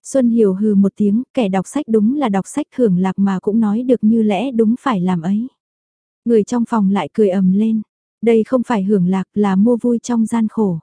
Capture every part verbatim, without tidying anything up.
Xuân Hiểu hừ một tiếng, kẻ đọc sách đúng là đọc sách hưởng lạc mà cũng nói được như lẽ đúng phải làm ấy. Người trong phòng lại cười ầm lên. Đây không phải hưởng lạc là mua vui trong gian khổ.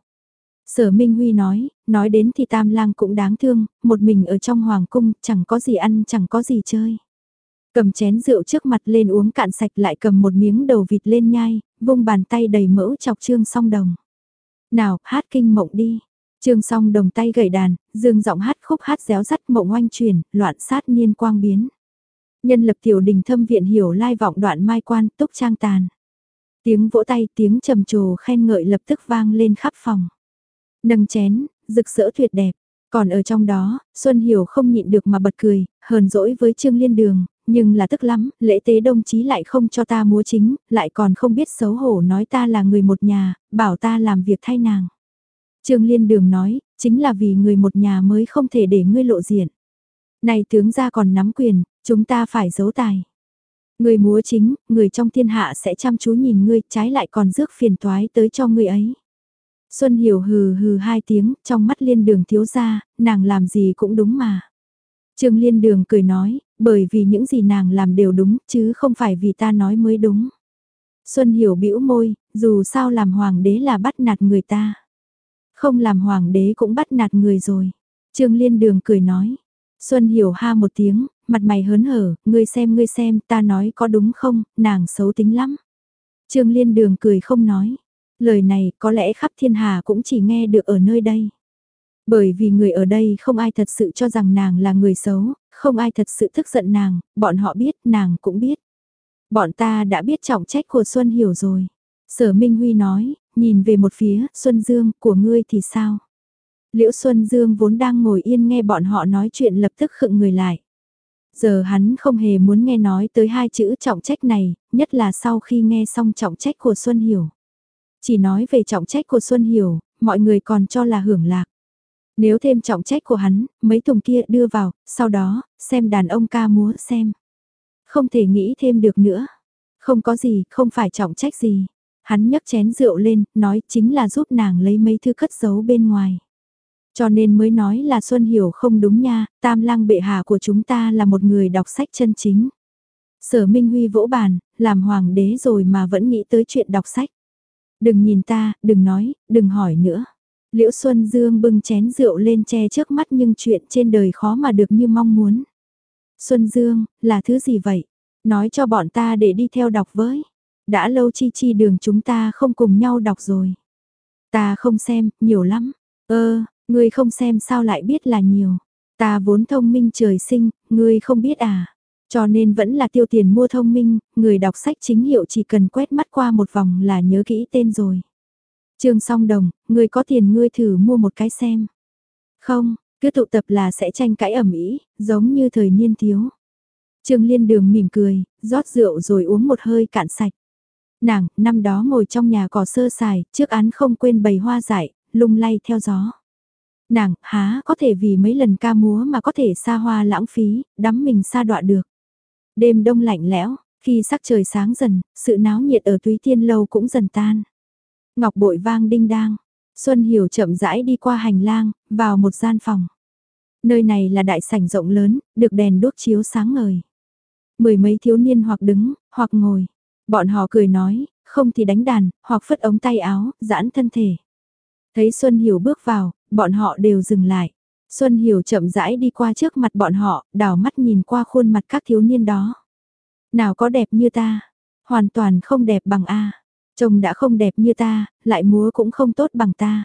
Sở Minh Huy nói, nói đến thì Tam Lang cũng đáng thương, một mình ở trong hoàng cung, chẳng có gì ăn, chẳng có gì chơi. Cầm chén rượu trước mặt lên uống cạn sạch lại cầm một miếng đầu vịt lên nhai, vung bàn tay đầy mỡ chọc Trương Song Đồng. Nào, hát kinh mộng đi. Trương Song Đồng tay gảy đàn, dương giọng hát khúc hát réo rắt mộng oanh truyền, loạn sát niên quang biến. Nhân lập tiểu đình thâm viện hiểu lai vọng đoạn mai quan túc trang tàn. Tiếng vỗ tay, tiếng trầm trồ khen ngợi lập tức vang lên khắp phòng. Nâng chén, rực rỡ tuyệt đẹp. Còn ở trong đó, Xuân Hiểu không nhịn được mà bật cười, hờn dỗi với Trương Liên Đường, nhưng là tức lắm, lễ tế đồng chí lại không cho ta múa chính, lại còn không biết xấu hổ nói ta là người một nhà, bảo ta làm việc thay nàng. Trương Liên Đường nói, chính là vì người một nhà mới không thể để ngươi lộ diện. Này tướng gia còn nắm quyền, chúng ta phải giấu tài. Người múa chính, người trong thiên hạ sẽ chăm chú nhìn ngươi, trái lại còn rước phiền toái tới cho ngươi ấy. Xuân Hiểu hừ hừ hai tiếng, trong mắt Liên Đường thiếu gia, nàng làm gì cũng đúng mà. Trương Liên Đường cười nói, bởi vì những gì nàng làm đều đúng, chứ không phải vì ta nói mới đúng. Xuân Hiểu bĩu môi, dù sao làm hoàng đế là bắt nạt người ta. Không làm hoàng đế cũng bắt nạt người rồi. Trương Liên Đường cười nói. Xuân Hiểu ha một tiếng, mặt mày hớn hở, ngươi xem ngươi xem, ta nói có đúng không, nàng xấu tính lắm. Trương Liên Đường cười không nói. Lời này có lẽ khắp thiên hà cũng chỉ nghe được ở nơi đây. Bởi vì người ở đây không ai thật sự cho rằng nàng là người xấu, không ai thật sự tức giận nàng, bọn họ biết, nàng cũng biết. Bọn ta đã biết trọng trách của Xuân Hiểu rồi. Sở Minh Huy nói, nhìn về một phía, Xuân Dương, của ngươi thì sao? Liễu Xuân Dương vốn đang ngồi yên nghe bọn họ nói chuyện lập tức khựng người lại. Giờ hắn không hề muốn nghe nói tới hai chữ trọng trách này, nhất là sau khi nghe xong trọng trách của Xuân Hiểu. Chỉ nói về trọng trách của Xuân Hiểu, mọi người còn cho là hưởng lạc. Nếu thêm trọng trách của hắn, mấy thùng kia đưa vào, sau đó, xem đàn ông ca múa xem. Không thể nghĩ thêm được nữa. Không có gì, không phải trọng trách gì. Hắn nhấc chén rượu lên, nói chính là giúp nàng lấy mấy thứ cất giấu bên ngoài. Cho nên mới nói là Xuân Hiểu không đúng nha, Tam Lang bệ hạ của chúng ta là một người đọc sách chân chính. Sở Minh Huy vỗ bàn, làm hoàng đế rồi mà vẫn nghĩ tới chuyện đọc sách. Đừng nhìn ta, đừng nói, đừng hỏi nữa. Liễu Xuân Dương bưng chén rượu lên che trước mắt nhưng chuyện trên đời khó mà được như mong muốn. Xuân Dương, là thứ gì vậy? Nói cho bọn ta để đi theo đọc với. Đã lâu chi chi đường chúng ta không cùng nhau đọc rồi. Ta không xem, nhiều lắm. Ơ, ngươi không xem sao lại biết là nhiều. Ta vốn thông minh trời sinh, ngươi không biết à. Cho nên vẫn là tiêu tiền mua thông minh, người đọc sách chính hiệu chỉ cần quét mắt qua một vòng là nhớ kỹ tên rồi. Trương Song Đồng, ngươi có tiền ngươi thử mua một cái xem. Không, cứ tụ tập là sẽ tranh cãi ầm ĩ, giống như thời niên thiếu. Trương Liên Đường mỉm cười, rót rượu rồi uống một hơi cạn sạch. Nàng, năm đó ngồi trong nhà cỏ sơ sài, trước án không quên bày hoa dại, lung lay theo gió. Nàng, há có thể vì mấy lần ca múa mà có thể xa hoa lãng phí, đắm mình xa đọa được. Đêm đông lạnh lẽo, khi sắc trời sáng dần, sự náo nhiệt ở Túy Tiên Lâu cũng dần tan. Ngọc bội vang đinh đang, Xuân Hiểu chậm rãi đi qua hành lang, vào một gian phòng. Nơi này là đại sảnh rộng lớn, được đèn đuốc chiếu sáng ngời. Mười mấy thiếu niên hoặc đứng, hoặc ngồi. Bọn họ cười nói, không thì đánh đàn, hoặc phất ống tay áo, giãn thân thể. Thấy Xuân Hiểu bước vào, bọn họ đều dừng lại. Xuân Hiểu chậm rãi đi qua trước mặt bọn họ, đảo mắt nhìn qua khuôn mặt các thiếu niên đó. Nào có đẹp như ta, hoàn toàn không đẹp bằng A. Trông đã không đẹp như ta, lại múa cũng không tốt bằng ta.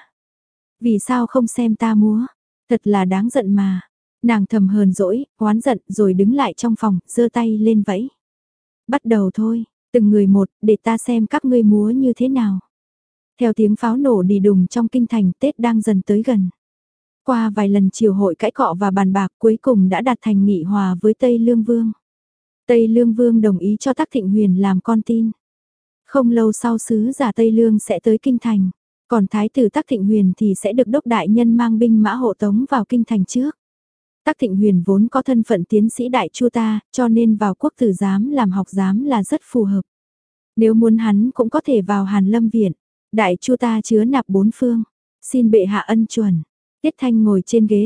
Vì sao không xem ta múa? Thật là đáng giận mà. Nàng thầm hờn dỗi, oán giận rồi đứng lại trong phòng, giơ tay lên vẫy. Bắt đầu thôi, từng người một, để ta xem các ngươi múa như thế nào. Theo tiếng pháo nổ đi đùng trong kinh thành, Tết đang dần tới gần. Qua vài lần triều hội cãi cọ và bàn bạc cuối cùng đã đạt thành nghị hòa với Tây Lương Vương. Tây Lương Vương đồng ý cho Tắc Thịnh Huyền làm con tin. Không lâu sau sứ giả Tây Lương sẽ tới kinh thành, còn thái tử Tắc Thịnh Huyền thì sẽ được đốc đại nhân mang binh mã hộ tống vào kinh thành trước. Tắc Thịnh Huyền vốn có thân phận tiến sĩ đại chu ta, cho nên vào quốc tử giám làm học giám là rất phù hợp. Nếu muốn hắn cũng có thể vào Hàn Lâm Viện, đại chu ta chứa nạp bốn phương, xin bệ hạ ân chuẩn. Tiết Thanh ngồi trên ghế rồng,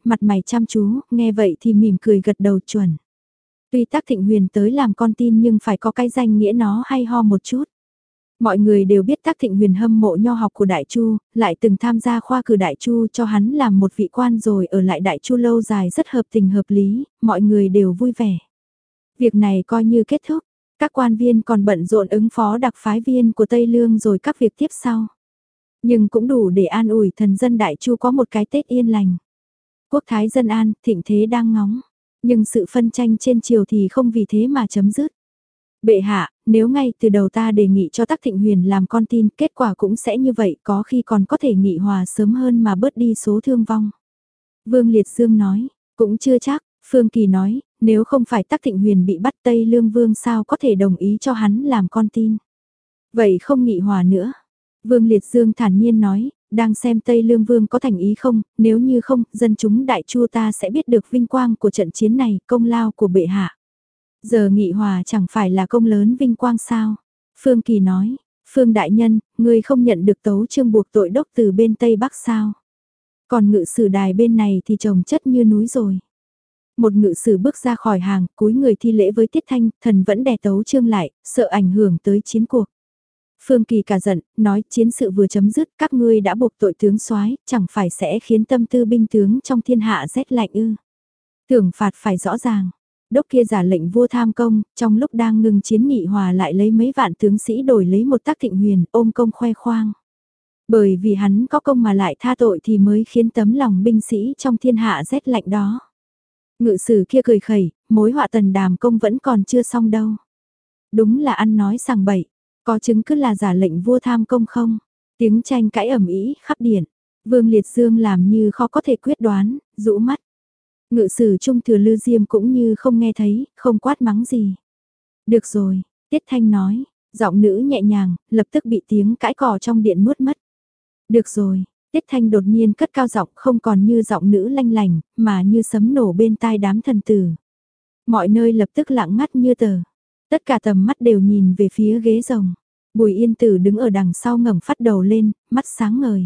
mặt mày chăm chú, nghe vậy thì mỉm cười gật đầu chuẩn. Tuy Tắc Thịnh Huyền tới làm con tin nhưng phải có cái danh nghĩa nó hay ho một chút. Mọi người đều biết Tắc Thịnh Huyền hâm mộ nho học của Đại Chu, lại từng tham gia khoa cử Đại Chu cho hắn làm một vị quan rồi ở lại Đại Chu lâu dài rất hợp tình hợp lý, mọi người đều vui vẻ. Việc này coi như kết thúc, các quan viên còn bận rộn ứng phó đặc phái viên của Tây Lương rồi các việc tiếp sau. Nhưng cũng đủ để an ủi thần dân Đại Chu có một cái Tết yên lành. Quốc thái dân an, thịnh thế đang ngóng, nhưng sự phân tranh trên triều thì không vì thế mà chấm dứt. Bệ hạ, nếu ngay từ đầu ta đề nghị cho Tắc Thịnh Huyền làm con tin, kết quả cũng sẽ như vậy, có khi còn có thể nghị hòa sớm hơn mà bớt đi số thương vong. Vương Liệt Dương nói, cũng chưa chắc, Phương Kỳ nói, nếu không phải Tắc Thịnh Huyền bị bắt Tây Lương Vương sao có thể đồng ý cho hắn làm con tin. Vậy không nghị hòa nữa. Vương Liệt Dương thản nhiên nói, đang xem Tây Lương Vương có thành ý không, nếu như không, dân chúng Đại Chu ta sẽ biết được vinh quang của trận chiến này, công lao của bệ hạ. Giờ nghị hòa chẳng phải là công lớn vinh quang sao? Phương Kỳ nói, Phương Đại Nhân, ngươi không nhận được tấu chương buộc tội đốc từ bên Tây Bắc sao? Còn ngự sử đài bên này thì trồng chất như núi rồi. Một ngự sử bước ra khỏi hàng, cúi người thi lễ với Tiết Thanh, thần vẫn đè tấu chương lại, sợ ảnh hưởng tới chiến cuộc. Phương Kỳ cả giận, nói chiến sự vừa chấm dứt, các ngươi đã buộc tội tướng soái, chẳng phải sẽ khiến tâm tư binh tướng trong thiên hạ rét lạnh ư? Thưởng phạt phải rõ ràng. Đốc kia giả lệnh vua tham công, trong lúc đang ngừng chiến nghị hòa lại lấy mấy vạn tướng sĩ đổi lấy một Tắc Thịnh Huyền, ôm công khoe khoang. Bởi vì hắn có công mà lại tha tội thì mới khiến tấm lòng binh sĩ trong thiên hạ rét lạnh đó. Ngự sử kia cười khẩy, mối họa tần đàm công vẫn còn chưa xong đâu. Đúng là ăn nói sằng bậy, có chứng cứ là giả lệnh vua tham công không? Tiếng tranh cãi ầm ĩ khắp điện, Vương Liệt Dương làm như khó có thể quyết đoán, rũ mắt. Ngự sử Trung Thừa Lư Diêm cũng như không nghe thấy, không quát mắng gì. Được rồi, Tiết Thanh nói, giọng nữ nhẹ nhàng, lập tức bị tiếng cãi cò trong điện nuốt mất. Được rồi, Tiết Thanh đột nhiên cất cao giọng không còn như giọng nữ lanh lành, mà như sấm nổ bên tai đám thần tử. Mọi nơi lập tức lặng ngắt như tờ. Tất cả tầm mắt đều nhìn về phía ghế rồng. Bùi Yên Tử đứng ở đằng sau ngẩng phát đầu lên, mắt sáng ngời.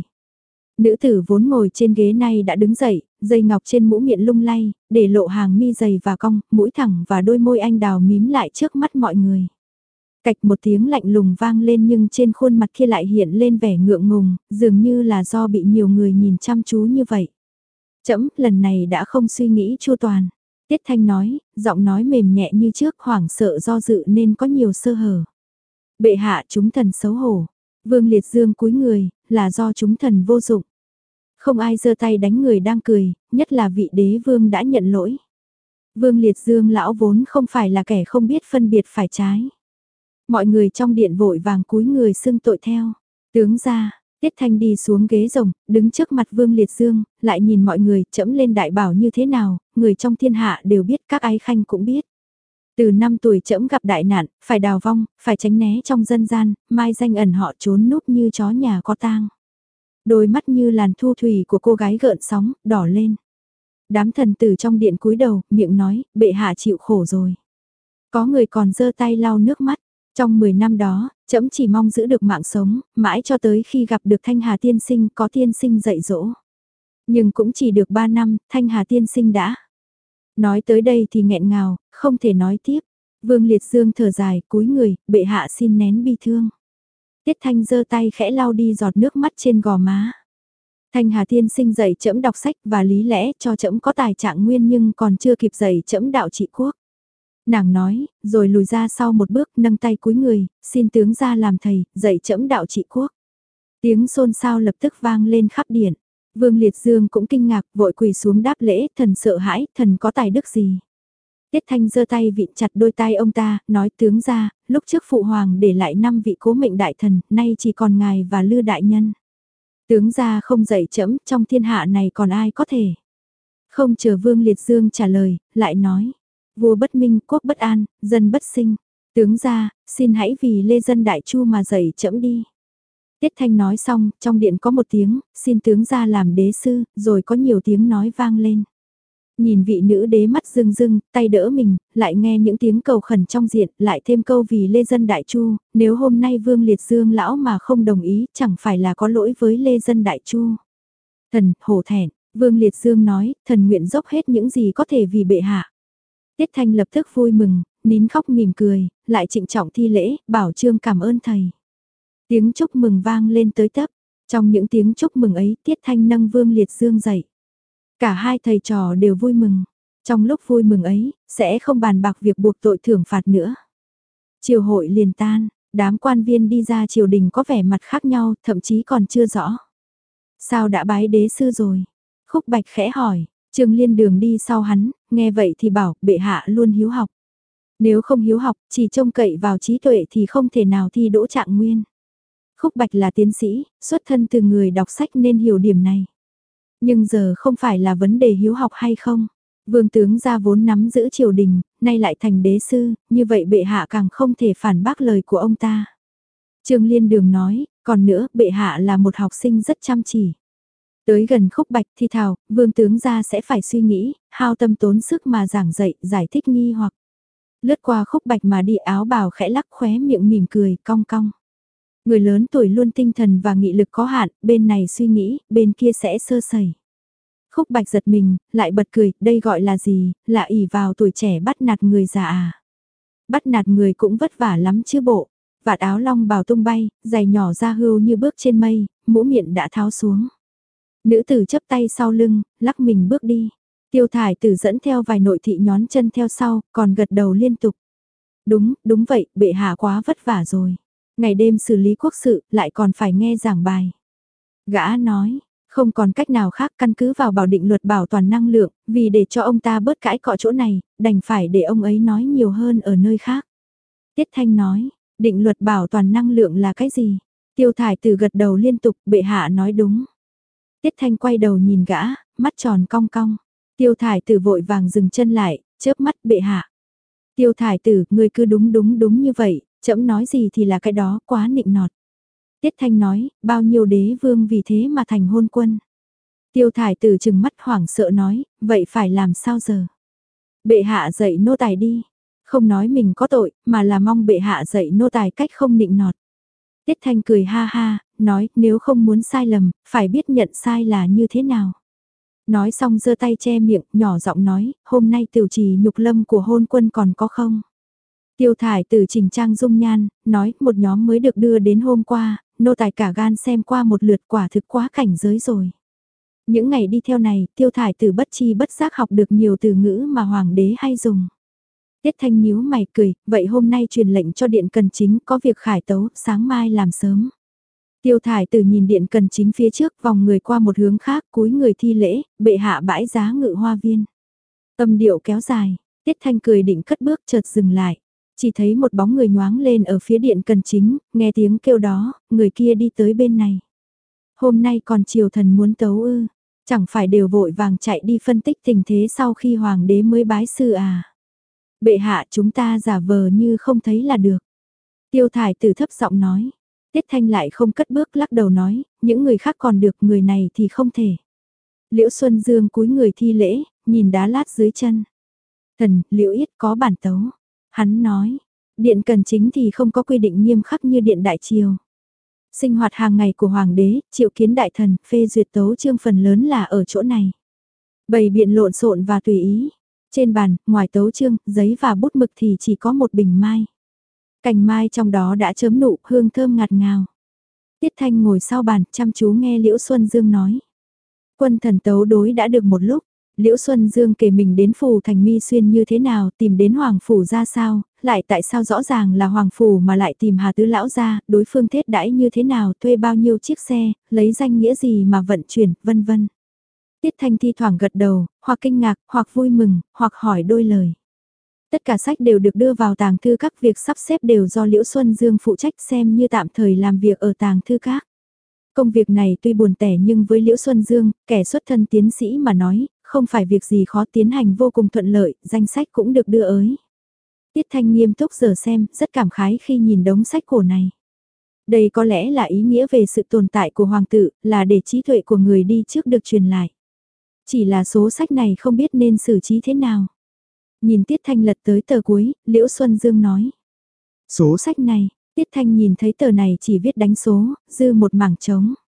Nữ tử vốn ngồi trên ghế này đã đứng dậy, dây ngọc trên mũ miệng lung lay, để lộ hàng mi dày và cong, mũi thẳng và đôi môi anh đào mím lại trước mắt mọi người. Cạch một tiếng lạnh lùng vang lên nhưng trên khuôn mặt kia lại hiện lên vẻ ngượng ngùng, dường như là do bị nhiều người nhìn chăm chú như vậy. Trẫm lần này đã không suy nghĩ chu toàn. Tiết Thanh nói, giọng nói mềm nhẹ như trước, hoảng sợ do dự nên có nhiều sơ hở. Bệ hạ chúng thần xấu hổ. Vương Liệt Dương cúi người, là do chúng thần vô dụng. Không ai giơ tay đánh người đang cười, nhất là vị đế vương đã nhận lỗi. Vương Liệt Dương lão vốn không phải là kẻ không biết phân biệt phải trái. Mọi người trong điện vội vàng cúi người xưng tội theo. Tướng ra, Tiết Thanh đi xuống ghế rồng, đứng trước mặt Vương Liệt Dương, lại nhìn mọi người trẫm lên đại bảo như thế nào, người trong thiên hạ đều biết, các ái khanh cũng biết. Từ năm tuổi trẫm gặp đại nạn, phải đào vong, phải tránh né trong dân gian, mai danh ẩn họ trốn núp như chó nhà có tang. Đôi mắt như làn thu thủy của cô gái gợn sóng, đỏ lên. Đám thần tử trong điện cúi đầu, miệng nói, bệ hạ chịu khổ rồi. Có người còn giơ tay lau nước mắt. Trong mười năm đó, trẫm chỉ mong giữ được mạng sống, mãi cho tới khi gặp được Thanh Hà tiên sinh có tiên sinh dạy dỗ. Nhưng cũng chỉ được ba năm, Thanh Hà tiên sinh đã. Nói tới đây thì nghẹn ngào, không thể nói tiếp. Vương Liệt Dương thở dài, cúi người, bệ hạ xin nén bi thương. Tiết Thanh giơ tay khẽ lau đi giọt nước mắt trên gò má. Thanh Hà tiên sinh dạy trẫm đọc sách và lý lẽ cho trẫm có tài trạng nguyên nhưng còn chưa kịp dạy trẫm đạo trị quốc. Nàng nói, rồi lùi ra sau một bước nâng tay cúi người, xin tướng ra làm thầy, dạy trẫm đạo trị quốc. Tiếng xôn xao lập tức vang lên khắp điện. Vương Liệt Dương cũng kinh ngạc, vội quỳ xuống đáp lễ, thần sợ hãi, thần có tài đức gì. Tiết Thanh giơ tay vịn chặt đôi tay ông ta, nói tướng ra, lúc trước phụ hoàng để lại năm vị cố mệnh đại thần, nay chỉ còn ngài và Lư đại nhân. Tướng ra không dạy trẫm, trong thiên hạ này còn ai có thể. Không chờ Vương Liệt Dương trả lời, lại nói, vua bất minh, quốc bất an, dân bất sinh. Tướng ra, xin hãy vì lê dân Đại Chu mà dạy trẫm đi. Tiết Thanh nói xong, trong điện có một tiếng, xin tướng ra làm đế sư, rồi có nhiều tiếng nói vang lên. Nhìn vị nữ đế mắt rưng rưng, tay đỡ mình, lại nghe những tiếng cầu khẩn trong diện, lại thêm câu vì lê dân Đại Chu, nếu hôm nay Vương Liệt Dương lão mà không đồng ý, chẳng phải là có lỗi với lê dân Đại Chu. Thần, hổ thẹn, Vương Liệt Dương nói, thần nguyện dốc hết những gì có thể vì bệ hạ. Tiết Thanh lập tức vui mừng, nín khóc mỉm cười, lại trịnh trọng thi lễ, bảo Trương cảm ơn thầy. Tiếng chúc mừng vang lên tới tấp, trong những tiếng chúc mừng ấy Tiết Thanh nâng Vương Liệt Dương dậy. Cả hai thầy trò đều vui mừng, trong lúc vui mừng ấy, sẽ không bàn bạc việc buộc tội thưởng phạt nữa. Triều hội liền tan, đám quan viên đi ra triều đình có vẻ mặt khác nhau, thậm chí còn chưa rõ. Sao đã bái đế sư rồi? Khúc Bạch khẽ hỏi, Trương Liên Đường đi sau hắn, nghe vậy thì bảo bệ hạ luôn hiếu học. Nếu không hiếu học, chỉ trông cậy vào trí tuệ thì không thể nào thi đỗ trạng nguyên. Khúc Bạch là tiến sĩ, xuất thân từ người đọc sách nên hiểu điểm này. Nhưng giờ không phải là vấn đề hiếu học hay không. Vương tướng gia vốn nắm giữ triều đình, nay lại thành đế sư, như vậy bệ hạ càng không thể phản bác lời của ông ta. Trương Liên Đường nói, còn nữa, bệ hạ là một học sinh rất chăm chỉ. Tới gần Khúc Bạch thì thào, vương tướng gia sẽ phải suy nghĩ, hao tâm tốn sức mà giảng dạy, giải thích nghi hoặc. Lướt qua Khúc Bạch mà đi áo bào khẽ lắc khóe miệng mỉm cười, cong cong. Người lớn tuổi luôn tinh thần và nghị lực có hạn, bên này suy nghĩ, bên kia sẽ sơ sẩy. Khúc Bạch giật mình, lại bật cười, đây gọi là gì, là ỷ vào tuổi trẻ bắt nạt người già à. Bắt nạt người cũng vất vả lắm chứ bộ. Vạt áo long bào tung bay, giày nhỏ ra hưu như bước trên mây, mũ miệng đã tháo xuống. Nữ tử chấp tay sau lưng, lắc mình bước đi. Tiêu Thải Tử dẫn theo vài nội thị nhón chân theo sau, còn gật đầu liên tục. Đúng, đúng vậy, bệ hạ quá vất vả rồi. Ngày đêm xử lý quốc sự, lại còn phải nghe giảng bài. Gã nói, không còn cách nào khác căn cứ vào bảo định luật bảo toàn năng lượng, vì để cho ông ta bớt cãi cọ chỗ này, đành phải để ông ấy nói nhiều hơn ở nơi khác. Tiết Thanh nói, định luật bảo toàn năng lượng là cái gì? Tiêu Thải Tử gật đầu liên tục, bệ hạ nói đúng. Tiết Thanh quay đầu nhìn gã, mắt tròn cong cong. Tiêu Thải Tử vội vàng dừng chân lại, chớp mắt bệ hạ. Tiêu Thải Tử, ngươi cứ đúng đúng đúng như vậy, trẫm nói gì thì là cái đó, quá nịnh nọt. Tiết Thanh nói, bao nhiêu đế vương vì thế mà thành hôn quân. Tiêu Thải Tử trừng mắt hoảng sợ nói, vậy phải làm sao giờ? Bệ hạ dạy nô tài đi, không nói mình có tội, mà là mong bệ hạ dạy nô tài cách không nịnh nọt. Tiết Thanh cười ha ha, nói, nếu không muốn sai lầm, phải biết nhận sai là như thế nào. Nói xong giơ tay che miệng, nhỏ giọng nói, hôm nay tiểu trì nhục lâm của hôn quân còn có không? Tiêu Thải Tử chỉnh trang dung nhan, nói, một nhóm mới được đưa đến hôm qua, nô tài cả gan xem qua một lượt quả thực quá cảnh giới rồi. Những ngày đi theo này, Tiêu Thải Tử bất chi bất giác học được nhiều từ ngữ mà hoàng đế hay dùng. Tiết Thanh nhíu mày cười, vậy hôm nay truyền lệnh cho điện cần chính có việc khải tấu, sáng mai làm sớm. Tiêu Thải Tử nhìn điện cần chính phía trước, vòng người qua một hướng khác, cúi người thi lễ, bệ hạ bãi giá ngự hoa viên. Âm điệu kéo dài, Tiết Thanh cười định cất bước chợt dừng lại. Chỉ thấy một bóng người nhoáng lên ở phía điện cần chính, nghe tiếng kêu đó, người kia đi tới bên này. Hôm nay còn triều thần muốn tấu ư, chẳng phải đều vội vàng chạy đi phân tích tình thế sau khi hoàng đế mới bái sư à. Bệ hạ chúng ta giả vờ như không thấy là được. Tiêu Thải Tử thấp giọng nói. Tiết Thanh lại không cất bước lắc đầu nói, những người khác còn được, người này thì không thể. Liễu Xuân Dương cúi người thi lễ, nhìn đá lát dưới chân. Thần, Liễu Yết có bản tấu. Hắn nói, điện cần chính thì không có quy định nghiêm khắc như điện đại triều. Sinh hoạt hàng ngày của hoàng đế, triệu kiến đại thần, phê duyệt tấu chương phần lớn là ở chỗ này. Bày biện lộn xộn và tùy ý. Trên bàn, ngoài tấu chương, giấy và bút mực thì chỉ có một bình mai. Cành mai trong đó đã chớm nụ, hương thơm ngạt ngào. Tiết Thanh ngồi sau bàn, chăm chú nghe Liễu Xuân Dương nói. Quân thần tấu đối đã được một lúc, Liễu Xuân Dương kể mình đến phủ thành Mi Xuyên như thế nào, tìm đến Hoàng Phủ ra sao, lại tại sao rõ ràng là Hoàng Phủ mà lại tìm Hà Tứ Lão ra, đối phương thết đãi như thế nào, thuê bao nhiêu chiếc xe, lấy danh nghĩa gì mà vận chuyển, vân vân. Tiết Thanh thi thoảng gật đầu, hoặc kinh ngạc, hoặc vui mừng, hoặc hỏi đôi lời. Tất cả sách đều được đưa vào tàng thư các, việc sắp xếp đều do Liễu Xuân Dương phụ trách, xem như tạm thời làm việc ở tàng thư các. Công việc này tuy buồn tẻ nhưng với Liễu Xuân Dương, kẻ xuất thân tiến sĩ mà nói, không phải việc gì khó, tiến hành vô cùng thuận lợi, danh sách cũng được đưa ới. Tiết Thanh nghiêm túc giờ xem, rất cảm khái khi nhìn đống sách cổ này. Đây có lẽ là ý nghĩa về sự tồn tại của hoàng tử, là để trí tuệ của người đi trước được truyền lại. Chỉ là số sách này không biết nên xử trí thế nào. Nhìn Tiết Thanh lật tới tờ cuối, Liễu Xuân Dương nói. Số sách này, Tiết Thanh nhìn thấy tờ này chỉ viết đánh số, dư một mảng trống.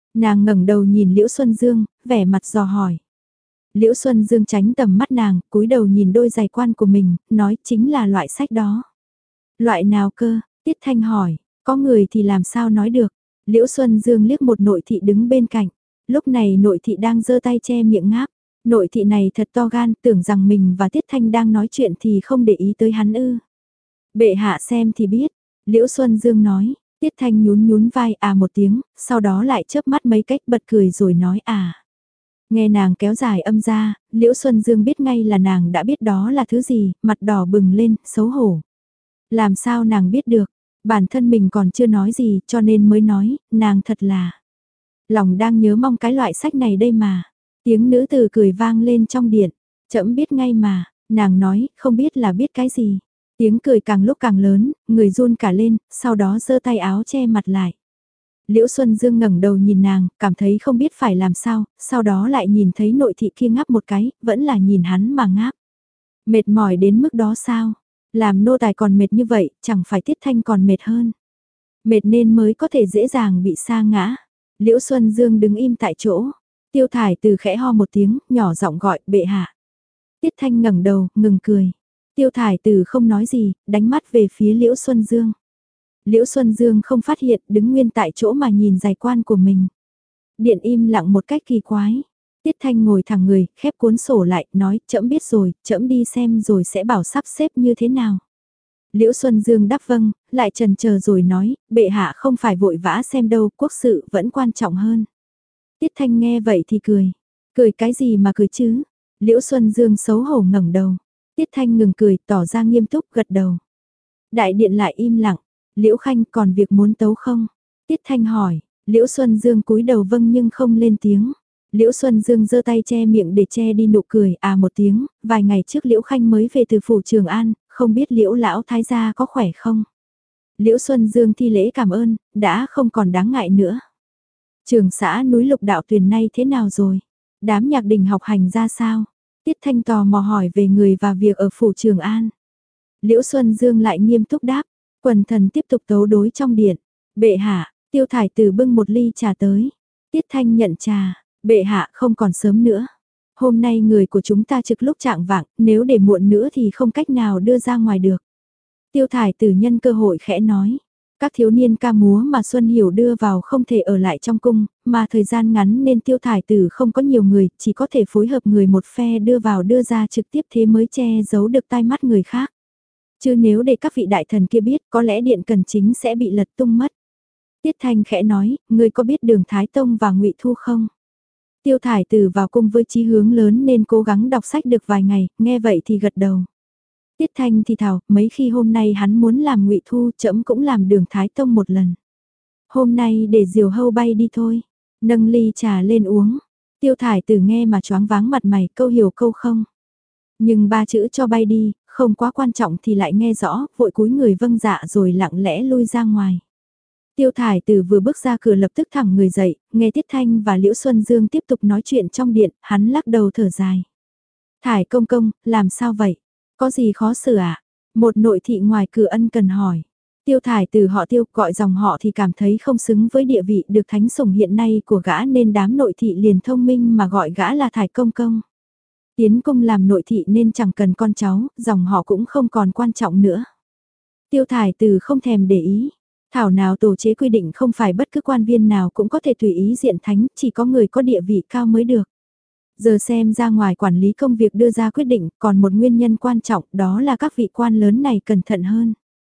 Nàng ngẩng đầu nhìn Liễu Xuân Dương, vẻ mặt dò hỏi. Liễu Xuân Dương tránh tầm mắt nàng, cúi đầu nhìn đôi giày quan của mình, nói chính là loại sách đó. Loại nào cơ? Tiết Thanh hỏi, có người thì làm sao nói được. Liễu Xuân Dương liếc một nội thị đứng bên cạnh. Lúc này nội thị đang giơ tay che miệng ngáp. Nội thị này thật to gan, tưởng rằng mình và Tiết Thanh đang nói chuyện thì không để ý tới hắn ư. Bệ hạ xem thì biết. Liễu Xuân Dương nói, Tiết Thanh nhún nhún vai à một tiếng, sau đó lại chớp mắt mấy cách bật cười rồi nói à. Nghe nàng kéo dài âm ra, Liễu Xuân Dương biết ngay là nàng đã biết đó là thứ gì, mặt đỏ bừng lên, xấu hổ. Làm sao nàng biết được, bản thân mình còn chưa nói gì cho nên mới nói, nàng thật là. Lòng đang nhớ mong cái loại sách này đây mà. Tiếng nữ từ cười vang lên trong điện, trẫm biết ngay mà, nàng nói, không biết là biết cái gì. Tiếng cười càng lúc càng lớn, người run cả lên, sau đó giơ tay áo che mặt lại. Liễu Xuân Dương ngẩng đầu nhìn nàng, cảm thấy không biết phải làm sao, sau đó lại nhìn thấy nội thị kia ngáp một cái, vẫn là nhìn hắn mà ngáp. Mệt mỏi đến mức đó sao? Làm nô tài còn mệt như vậy, chẳng phải Tiết Thanh còn mệt hơn. Mệt nên mới có thể dễ dàng bị sa ngã. Liễu Xuân Dương đứng im tại chỗ. Tiêu Thải từ khẽ ho một tiếng, nhỏ giọng gọi, bệ hạ. Tiết Thanh ngẩng đầu, ngừng cười. Tiêu Thải từ không nói gì, đánh mắt về phía Liễu Xuân Dương. Liễu Xuân Dương không phát hiện, đứng nguyên tại chỗ mà nhìn giày quan của mình. Điện im lặng một cách kỳ quái. Tiết Thanh ngồi thẳng người, khép cuốn sổ lại, nói, trẫm biết rồi, trẫm đi xem rồi sẽ bảo sắp xếp như thế nào. Liễu Xuân Dương đáp vâng, lại chần chờ rồi nói, bệ hạ không phải vội vã xem đâu, quốc sự vẫn quan trọng hơn. Tiết Thanh nghe vậy thì cười. Cười cái gì mà cười chứ? Liễu Xuân Dương xấu hổ ngẩng đầu. Tiết Thanh ngừng cười, tỏ ra nghiêm túc, gật đầu. Đại điện lại im lặng. Liễu Khanh còn việc muốn tấu không? Tiết Thanh hỏi. Liễu Xuân Dương cúi đầu vâng nhưng không lên tiếng. Liễu Xuân Dương giơ tay che miệng để che đi nụ cười, à một tiếng, vài ngày trước Liễu Khanh mới về từ phủ Trường An, không biết Liễu lão thái gia có khỏe không? Liễu Xuân Dương thi lễ cảm ơn, đã không còn đáng ngại nữa. Trường xã núi Lục Đạo Tuyền nay thế nào rồi? Đám nhạc đình học hành ra sao? Tiết Thanh tò mò hỏi về người và việc ở phủ Trường An. Liễu Xuân Dương lại nghiêm túc đáp, quần thần tiếp tục tấu đối trong điện. Bệ hạ, Tiêu Thải Tử bưng một ly trà tới. Tiết Thanh nhận trà, bệ hạ không còn sớm nữa. Hôm nay người của chúng ta trực lúc trạng vạng, nếu để muộn nữa thì không cách nào đưa ra ngoài được. Tiêu Thải Tử nhân cơ hội khẽ nói. Các thiếu niên ca múa mà Xuân Hiểu đưa vào không thể ở lại trong cung, mà thời gian ngắn nên Tiêu Thải Tử không có nhiều người, chỉ có thể phối hợp người một phe đưa vào đưa ra trực tiếp thế mới che giấu được tai mắt người khác. Chứ nếu để các vị đại thần kia biết, có lẽ điện cần chính sẽ bị lật tung mất. Tiết Thanh khẽ nói, người có biết Đường Thái Tông và Ngụy Thu không? Tiêu Thải Tử vào cung với chí hướng lớn nên cố gắng đọc sách được vài ngày, nghe vậy thì gật đầu. Tiết Thanh thì thào, mấy khi hôm nay hắn muốn làm Ngụy Thu, trẫm cũng làm Đường Thái Tông một lần. Hôm nay để diều hâu bay đi thôi, nâng ly trà lên uống. Tiêu Thải Tử nghe mà choáng váng mặt mày, câu hiểu câu không. Nhưng ba chữ cho bay đi, không quá quan trọng thì lại nghe rõ, vội cúi người vâng dạ rồi lặng lẽ lui ra ngoài. Tiêu Thải Tử vừa bước ra cửa lập tức thẳng người dậy, nghe Tiết Thanh và Liễu Xuân Dương tiếp tục nói chuyện trong điện, hắn lắc đầu thở dài. Thải công công, làm sao vậy? Có gì khó xử à? Một nội thị ngoài cửa ân cần hỏi. Tiêu Thải Tử họ Tiêu, gọi dòng họ thì cảm thấy không xứng với địa vị được thánh sủng hiện nay của gã nên đám nội thị liền thông minh mà gọi gã là Thải công công. Tiến công làm nội thị nên chẳng cần con cháu, dòng họ cũng không còn quan trọng nữa. Tiêu Thải Tử không thèm để ý. Thảo nào tổ chế quy định không phải bất cứ quan viên nào cũng có thể tùy ý diện thánh, chỉ có người có địa vị cao mới được. Giờ xem ra ngoài quản lý công việc đưa ra quyết định, còn một nguyên nhân quan trọng đó là các vị quan lớn này cẩn thận hơn.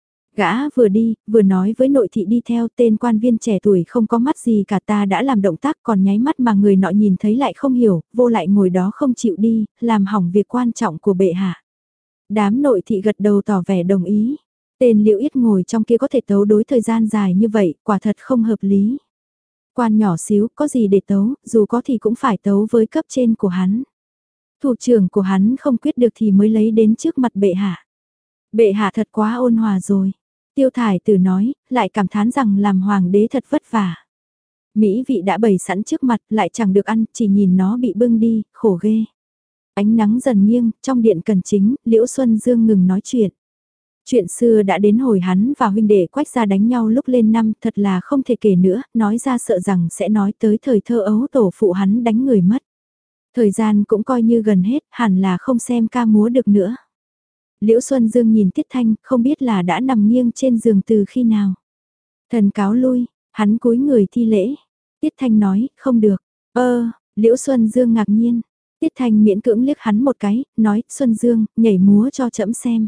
Gã vừa đi, vừa nói với nội thị đi theo, tên quan viên trẻ tuổi không có mắt gì cả, ta đã làm động tác còn nháy mắt mà người nọ nhìn thấy lại không hiểu, vô lại ngồi đó không chịu đi, làm hỏng việc quan trọng của bệ hạ. Đám nội thị gật đầu tỏ vẻ đồng ý. Tên Liễu Yết ngồi trong kia có thể tấu đối thời gian dài như vậy, quả thật không hợp lý. Quan nhỏ xíu, có gì để tấu, dù có thì cũng phải tấu với cấp trên của hắn. Thủ trưởng của hắn không quyết được thì mới lấy đến trước mặt bệ hạ. Bệ hạ thật quá ôn hòa rồi. Tiêu Thải Tử nói, lại cảm thán rằng làm hoàng đế thật vất vả. Mỹ vị đã bày sẵn trước mặt, lại chẳng được ăn, chỉ nhìn nó bị bưng đi, khổ ghê. Ánh nắng dần nghiêng, trong điện cần chính, Liễu Xuân Dương ngừng nói chuyện. Chuyện xưa đã đến hồi hắn và huynh đệ Quách gia đánh nhau lúc lên năm, thật là không thể kể nữa, nói ra sợ rằng sẽ nói tới thời thơ ấu tổ phụ hắn đánh người mất. Thời gian cũng coi như gần hết, hẳn là không xem ca múa được nữa. Liễu Xuân Dương nhìn Tiết Thanh, không biết là đã nằm nghiêng trên giường từ khi nào. Thần cáo lui, hắn cúi người thi lễ. Tiết Thanh nói, không được. Ơ, Liễu Xuân Dương ngạc nhiên. Tiết Thanh miễn cưỡng liếc hắn một cái, nói, Xuân Dương, nhảy múa cho trẫm xem.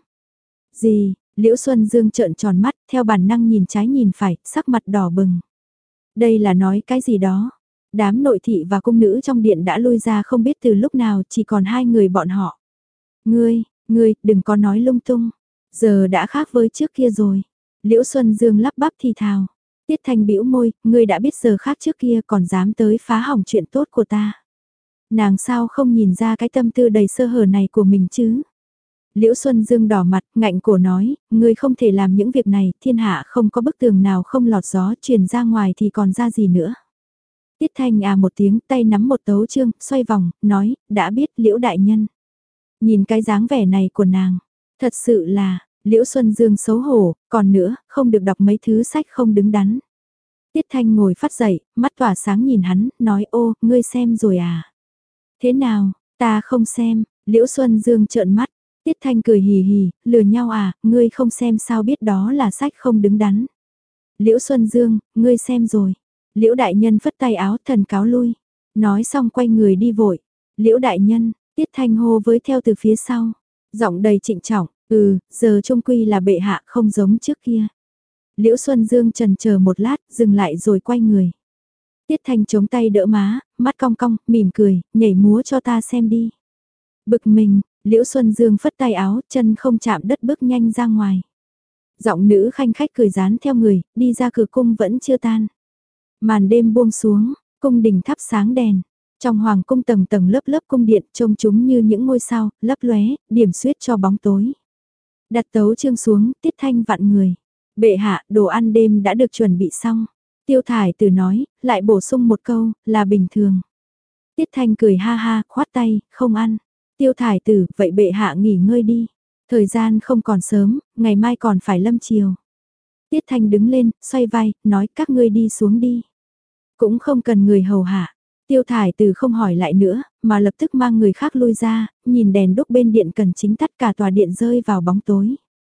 Gì, Liễu Xuân Dương trợn tròn mắt, theo bản năng nhìn trái nhìn phải, sắc mặt đỏ bừng. Đây là nói cái gì đó. Đám nội thị và cung nữ trong điện đã lui ra không biết từ lúc nào, chỉ còn hai người bọn họ. Ngươi, ngươi, đừng có nói lung tung. Giờ đã khác với trước kia rồi. Liễu Xuân Dương lắp bắp thì thào. Tiết Thanh bĩu môi, ngươi đã biết giờ khác trước kia còn dám tới phá hỏng chuyện tốt của ta. Nàng sao không nhìn ra cái tâm tư đầy sơ hở này của mình chứ? Liễu Xuân Dương đỏ mặt, ngạnh cổ nói, ngươi không thể làm những việc này, thiên hạ không có bức tường nào không lọt gió, truyền ra ngoài thì còn ra gì nữa. Tiết Thanh à một tiếng, tay nắm một tấu chương, xoay vòng, nói, đã biết Liễu đại nhân. Nhìn cái dáng vẻ này của nàng, thật sự là, Liễu Xuân Dương xấu hổ, còn nữa, không được đọc mấy thứ sách không đứng đắn. Tiết Thanh ngồi phát dậy, mắt tỏa sáng nhìn hắn, nói ô, ngươi xem rồi à? Thế nào, ta không xem, Liễu Xuân Dương trợn mắt, Tiết Thanh cười hì hì, lừa nhau à, ngươi không xem sao biết đó là sách không đứng đắn. Liễu Xuân Dương, ngươi xem rồi. Liễu đại nhân phất tay áo thần cáo lui. Nói xong quay người đi vội. Liễu đại nhân, Tiết Thanh hô với theo từ phía sau. Giọng đầy trịnh trọng, ừ, giờ trung quy là bệ hạ không giống trước kia. Liễu Xuân Dương trần chờ một lát, dừng lại rồi quay người. Tiết Thanh chống tay đỡ má, mắt cong cong, mỉm cười, nhảy múa cho ta xem đi. Bực mình, Liễu Xuân Dương phất tay áo, chân không chạm đất bước nhanh ra ngoài. Giọng nữ khanh khách cười dán theo người, đi ra cửa cung vẫn chưa tan. Màn đêm buông xuống, cung đình thắp sáng đèn. Trong hoàng cung tầng tầng lớp lớp cung điện trông chúng như những ngôi sao, lấp lóe, điểm xuyết cho bóng tối. Đặt tấu chương xuống, Tiết Thanh vặn người. Bệ hạ, đồ ăn đêm đã được chuẩn bị xong. Tiêu Thải Tử nói, lại bổ sung một câu, là bình thường. Tiết Thanh cười ha ha, khoát tay, không ăn. Tiêu Thải Tử, vậy bệ hạ nghỉ ngơi đi. Thời gian không còn sớm, ngày mai còn phải lâm chiều. Tiết Thanh đứng lên, xoay vai, nói các ngươi đi xuống đi. Cũng không cần người hầu hạ. Tiêu Thải Tử không hỏi lại nữa, mà lập tức mang người khác lui ra, nhìn đèn đúc bên điện cần chính tắt cả tòa điện rơi vào bóng tối.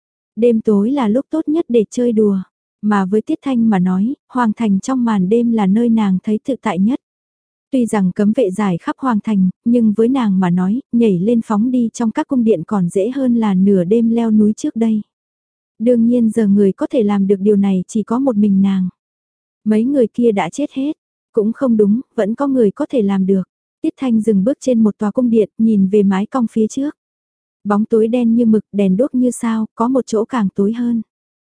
Đêm tối là lúc tốt nhất để chơi đùa, mà với Tiết Thanh mà nói, Hoàng Thành trong màn đêm là nơi nàng thấy tự tại nhất. Tuy rằng cấm vệ giải khắp Hoàng Thành, nhưng với nàng mà nói, nhảy lên phóng đi trong các cung điện còn dễ hơn là nửa đêm leo núi trước đây. Đương nhiên giờ người có thể làm được điều này chỉ có một mình nàng. Mấy người kia đã chết hết, cũng không đúng, vẫn có người có thể làm được. Tiết Thanh dừng bước trên một tòa cung điện, nhìn về mái cong phía trước. Bóng tối đen như mực, đèn đốt như sao, có một chỗ càng tối hơn.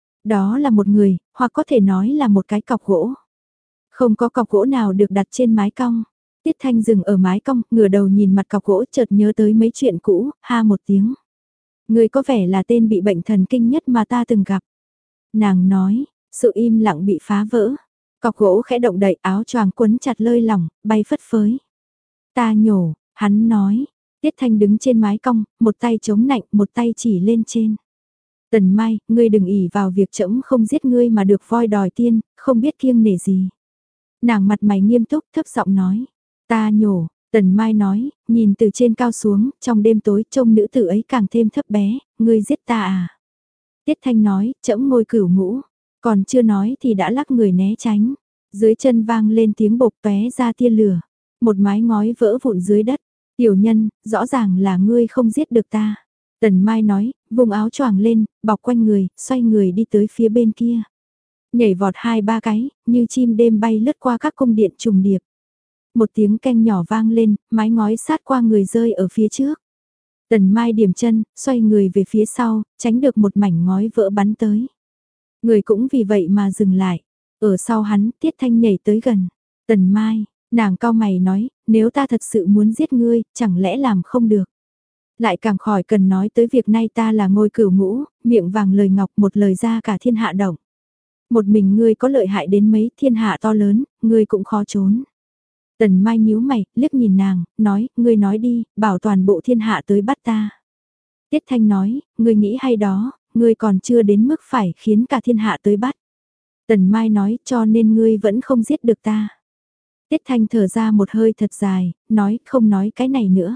Đó là một người, hoặc có thể nói là một cái cọc gỗ. Không có cọc gỗ nào được đặt trên mái cong. Tiết Thanh dừng ở mái cong, ngửa đầu nhìn mặt cọc gỗ chợt nhớ tới mấy chuyện cũ, ha một tiếng. Người có vẻ là tên bị bệnh thần kinh nhất mà ta từng gặp. Nàng nói, sự im lặng bị phá vỡ. Cọc gỗ khẽ động đậy, áo choàng quấn chặt lơi lỏng, bay phất phới. Ta nhổ, hắn nói. Tiết Thanh đứng trên mái cong, một tay chống nạnh, một tay chỉ lên trên. Tần Mai, ngươi đừng ỷ vào việc trẫm không giết ngươi mà được voi đòi tiên, không biết kiêng nể gì. Nàng mặt mày nghiêm túc, thấp giọng nói. Ta nhổ, Tần Mai nói, nhìn từ trên cao xuống, trong đêm tối trông nữ tử ấy càng thêm thấp bé, ngươi giết ta à. Tiết Thanh nói, trẫm ngôi cửu ngũ, còn chưa nói thì đã lắc người né tránh. Dưới chân vang lên tiếng bộc tóe ra tia lửa, một mái ngói vỡ vụn dưới đất. Tiểu nhân, rõ ràng là ngươi không giết được ta. Tần Mai nói, vùng áo choàng lên, bọc quanh người, xoay người đi tới phía bên kia. Nhảy vọt hai ba cái, như chim đêm bay lướt qua các cung điện trùng điệp. Một tiếng canh nhỏ vang lên, mái ngói sát qua người rơi ở phía trước. Tần Mai điểm chân, xoay người về phía sau, tránh được một mảnh ngói vỡ bắn tới. Người cũng vì vậy mà dừng lại. Ở sau hắn, Tiết Thanh nhảy tới gần. Tần Mai, nàng cau mày nói, nếu ta thật sự muốn giết ngươi, chẳng lẽ làm không được. Lại càng khỏi cần nói tới việc nay ta là ngôi cửu ngũ, miệng vàng lời ngọc một lời ra cả thiên hạ động. Một mình ngươi có lợi hại đến mấy thiên hạ to lớn, ngươi cũng khó trốn. Tần Mai nhíu mày, liếc nhìn nàng, nói, ngươi nói đi, bảo toàn bộ thiên hạ tới bắt ta. Tiết Thanh nói, ngươi nghĩ hay đó, ngươi còn chưa đến mức phải khiến cả thiên hạ tới bắt. Tần Mai nói, cho nên ngươi vẫn không giết được ta. Tiết Thanh thở ra một hơi thật dài, nói, không nói cái này nữa.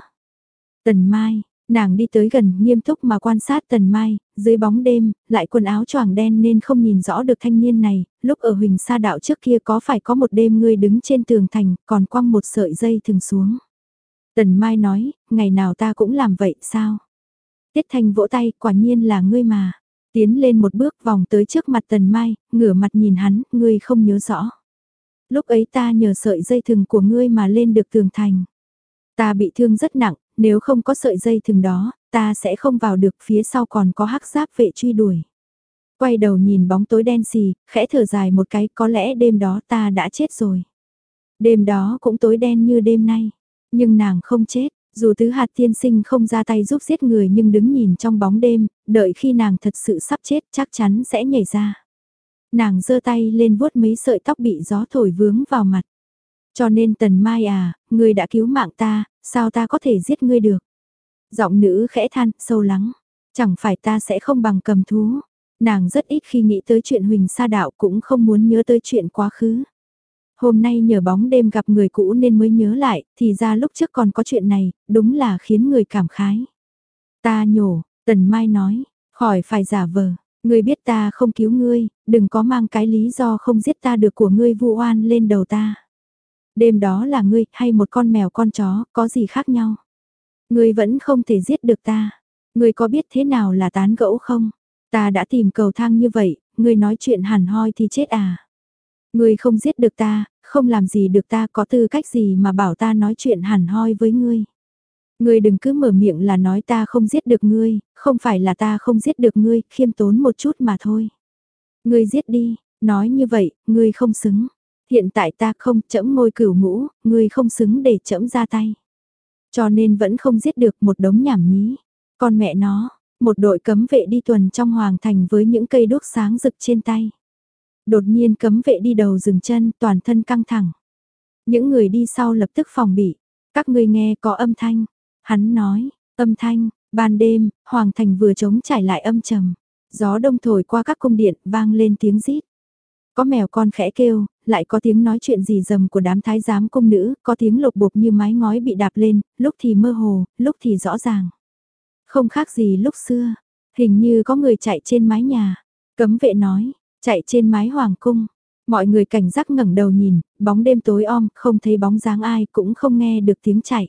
Tần Mai, nàng đi tới gần, nghiêm túc mà quan sát Tần Mai, dưới bóng đêm, lại quần áo choàng đen nên không nhìn rõ được thanh niên này, lúc ở Huỳnh Sa Đạo trước kia có phải có một đêm ngươi đứng trên tường thành, còn quăng một sợi dây thừng xuống. Tần Mai nói, ngày nào ta cũng làm vậy sao? Tiết Thanh vỗ tay, quả nhiên là ngươi mà. Tiến lên một bước vòng tới trước mặt Tần Mai, ngửa mặt nhìn hắn, ngươi không nhớ rõ. Lúc ấy ta nhờ sợi dây thừng của ngươi mà lên được tường thành. Ta bị thương rất nặng, nếu không có sợi dây thừng đó, ta sẽ không vào được, phía sau còn có hắc giáp vệ truy đuổi. Quay đầu nhìn bóng tối đen xì, khẽ thở dài một cái, có lẽ đêm đó ta đã chết rồi. Đêm đó cũng tối đen như đêm nay, nhưng nàng không chết. Dù tứ hạt tiên sinh không ra tay giúp giết người nhưng đứng nhìn trong bóng đêm, đợi khi nàng thật sự sắp chết chắc chắn sẽ nhảy ra. Nàng giơ tay lên vuốt mấy sợi tóc bị gió thổi vướng vào mặt. Cho nên Tần Mai à, ngươi đã cứu mạng ta, sao ta có thể giết ngươi được? Giọng nữ khẽ than, sâu lắng. Chẳng phải ta sẽ không bằng cầm thú. Nàng rất ít khi nghĩ tới chuyện Huỳnh Sa Đạo, cũng không muốn nhớ tới chuyện quá khứ. Hôm nay nhờ bóng đêm gặp người cũ nên mới nhớ lại, thì ra lúc trước còn có chuyện này, đúng là khiến người cảm khái. Ta nhổ, Tần Mai nói, khỏi phải giả vờ, ngươi biết ta không cứu ngươi, đừng có mang cái lý do không giết ta được của ngươi vu oan lên đầu ta. Đêm đó là ngươi, hay một con mèo con chó, có gì khác nhau? Ngươi vẫn không thể giết được ta. Ngươi có biết thế nào là tán gẫu không? Ta đã tìm cầu thang như vậy, ngươi nói chuyện hẳn hoi thì chết à? Ngươi không giết được ta, không làm gì được ta, có tư cách gì mà bảo ta nói chuyện hẳn hoi với ngươi? Ngươi đừng cứ mở miệng là nói ta không giết được ngươi, không phải là ta không giết được ngươi, khiêm tốn một chút mà thôi. Ngươi giết đi, nói như vậy, ngươi không xứng. Hiện tại ta không, trẫm ngôi cửu ngũ, ngươi không xứng để trẫm ra tay. Cho nên vẫn không giết được, một đống nhảm nhí. Con mẹ nó, một đội cấm vệ đi tuần trong hoàng thành với những cây đuốc sáng rực trên tay. Đột nhiên cấm vệ đi đầu dừng chân, toàn thân căng thẳng. Những người đi sau lập tức phòng bị. Các ngươi nghe có âm thanh. Hắn nói, âm thanh, ban đêm, hoàng thành vừa trống trải lại âm trầm. Gió đông thổi qua các cung điện, vang lên tiếng rít. Có mèo con khẽ kêu, lại có tiếng nói chuyện rì rầm của đám thái giám cung nữ, có tiếng lột bột như mái ngói bị đạp lên, lúc thì mơ hồ, lúc thì rõ ràng. Không khác gì lúc xưa, hình như có người chạy trên mái nhà. Cấm vệ nói, chạy trên mái hoàng cung. Mọi người cảnh giác ngẩng đầu nhìn, bóng đêm tối om, không thấy bóng dáng ai, cũng không nghe được tiếng chạy.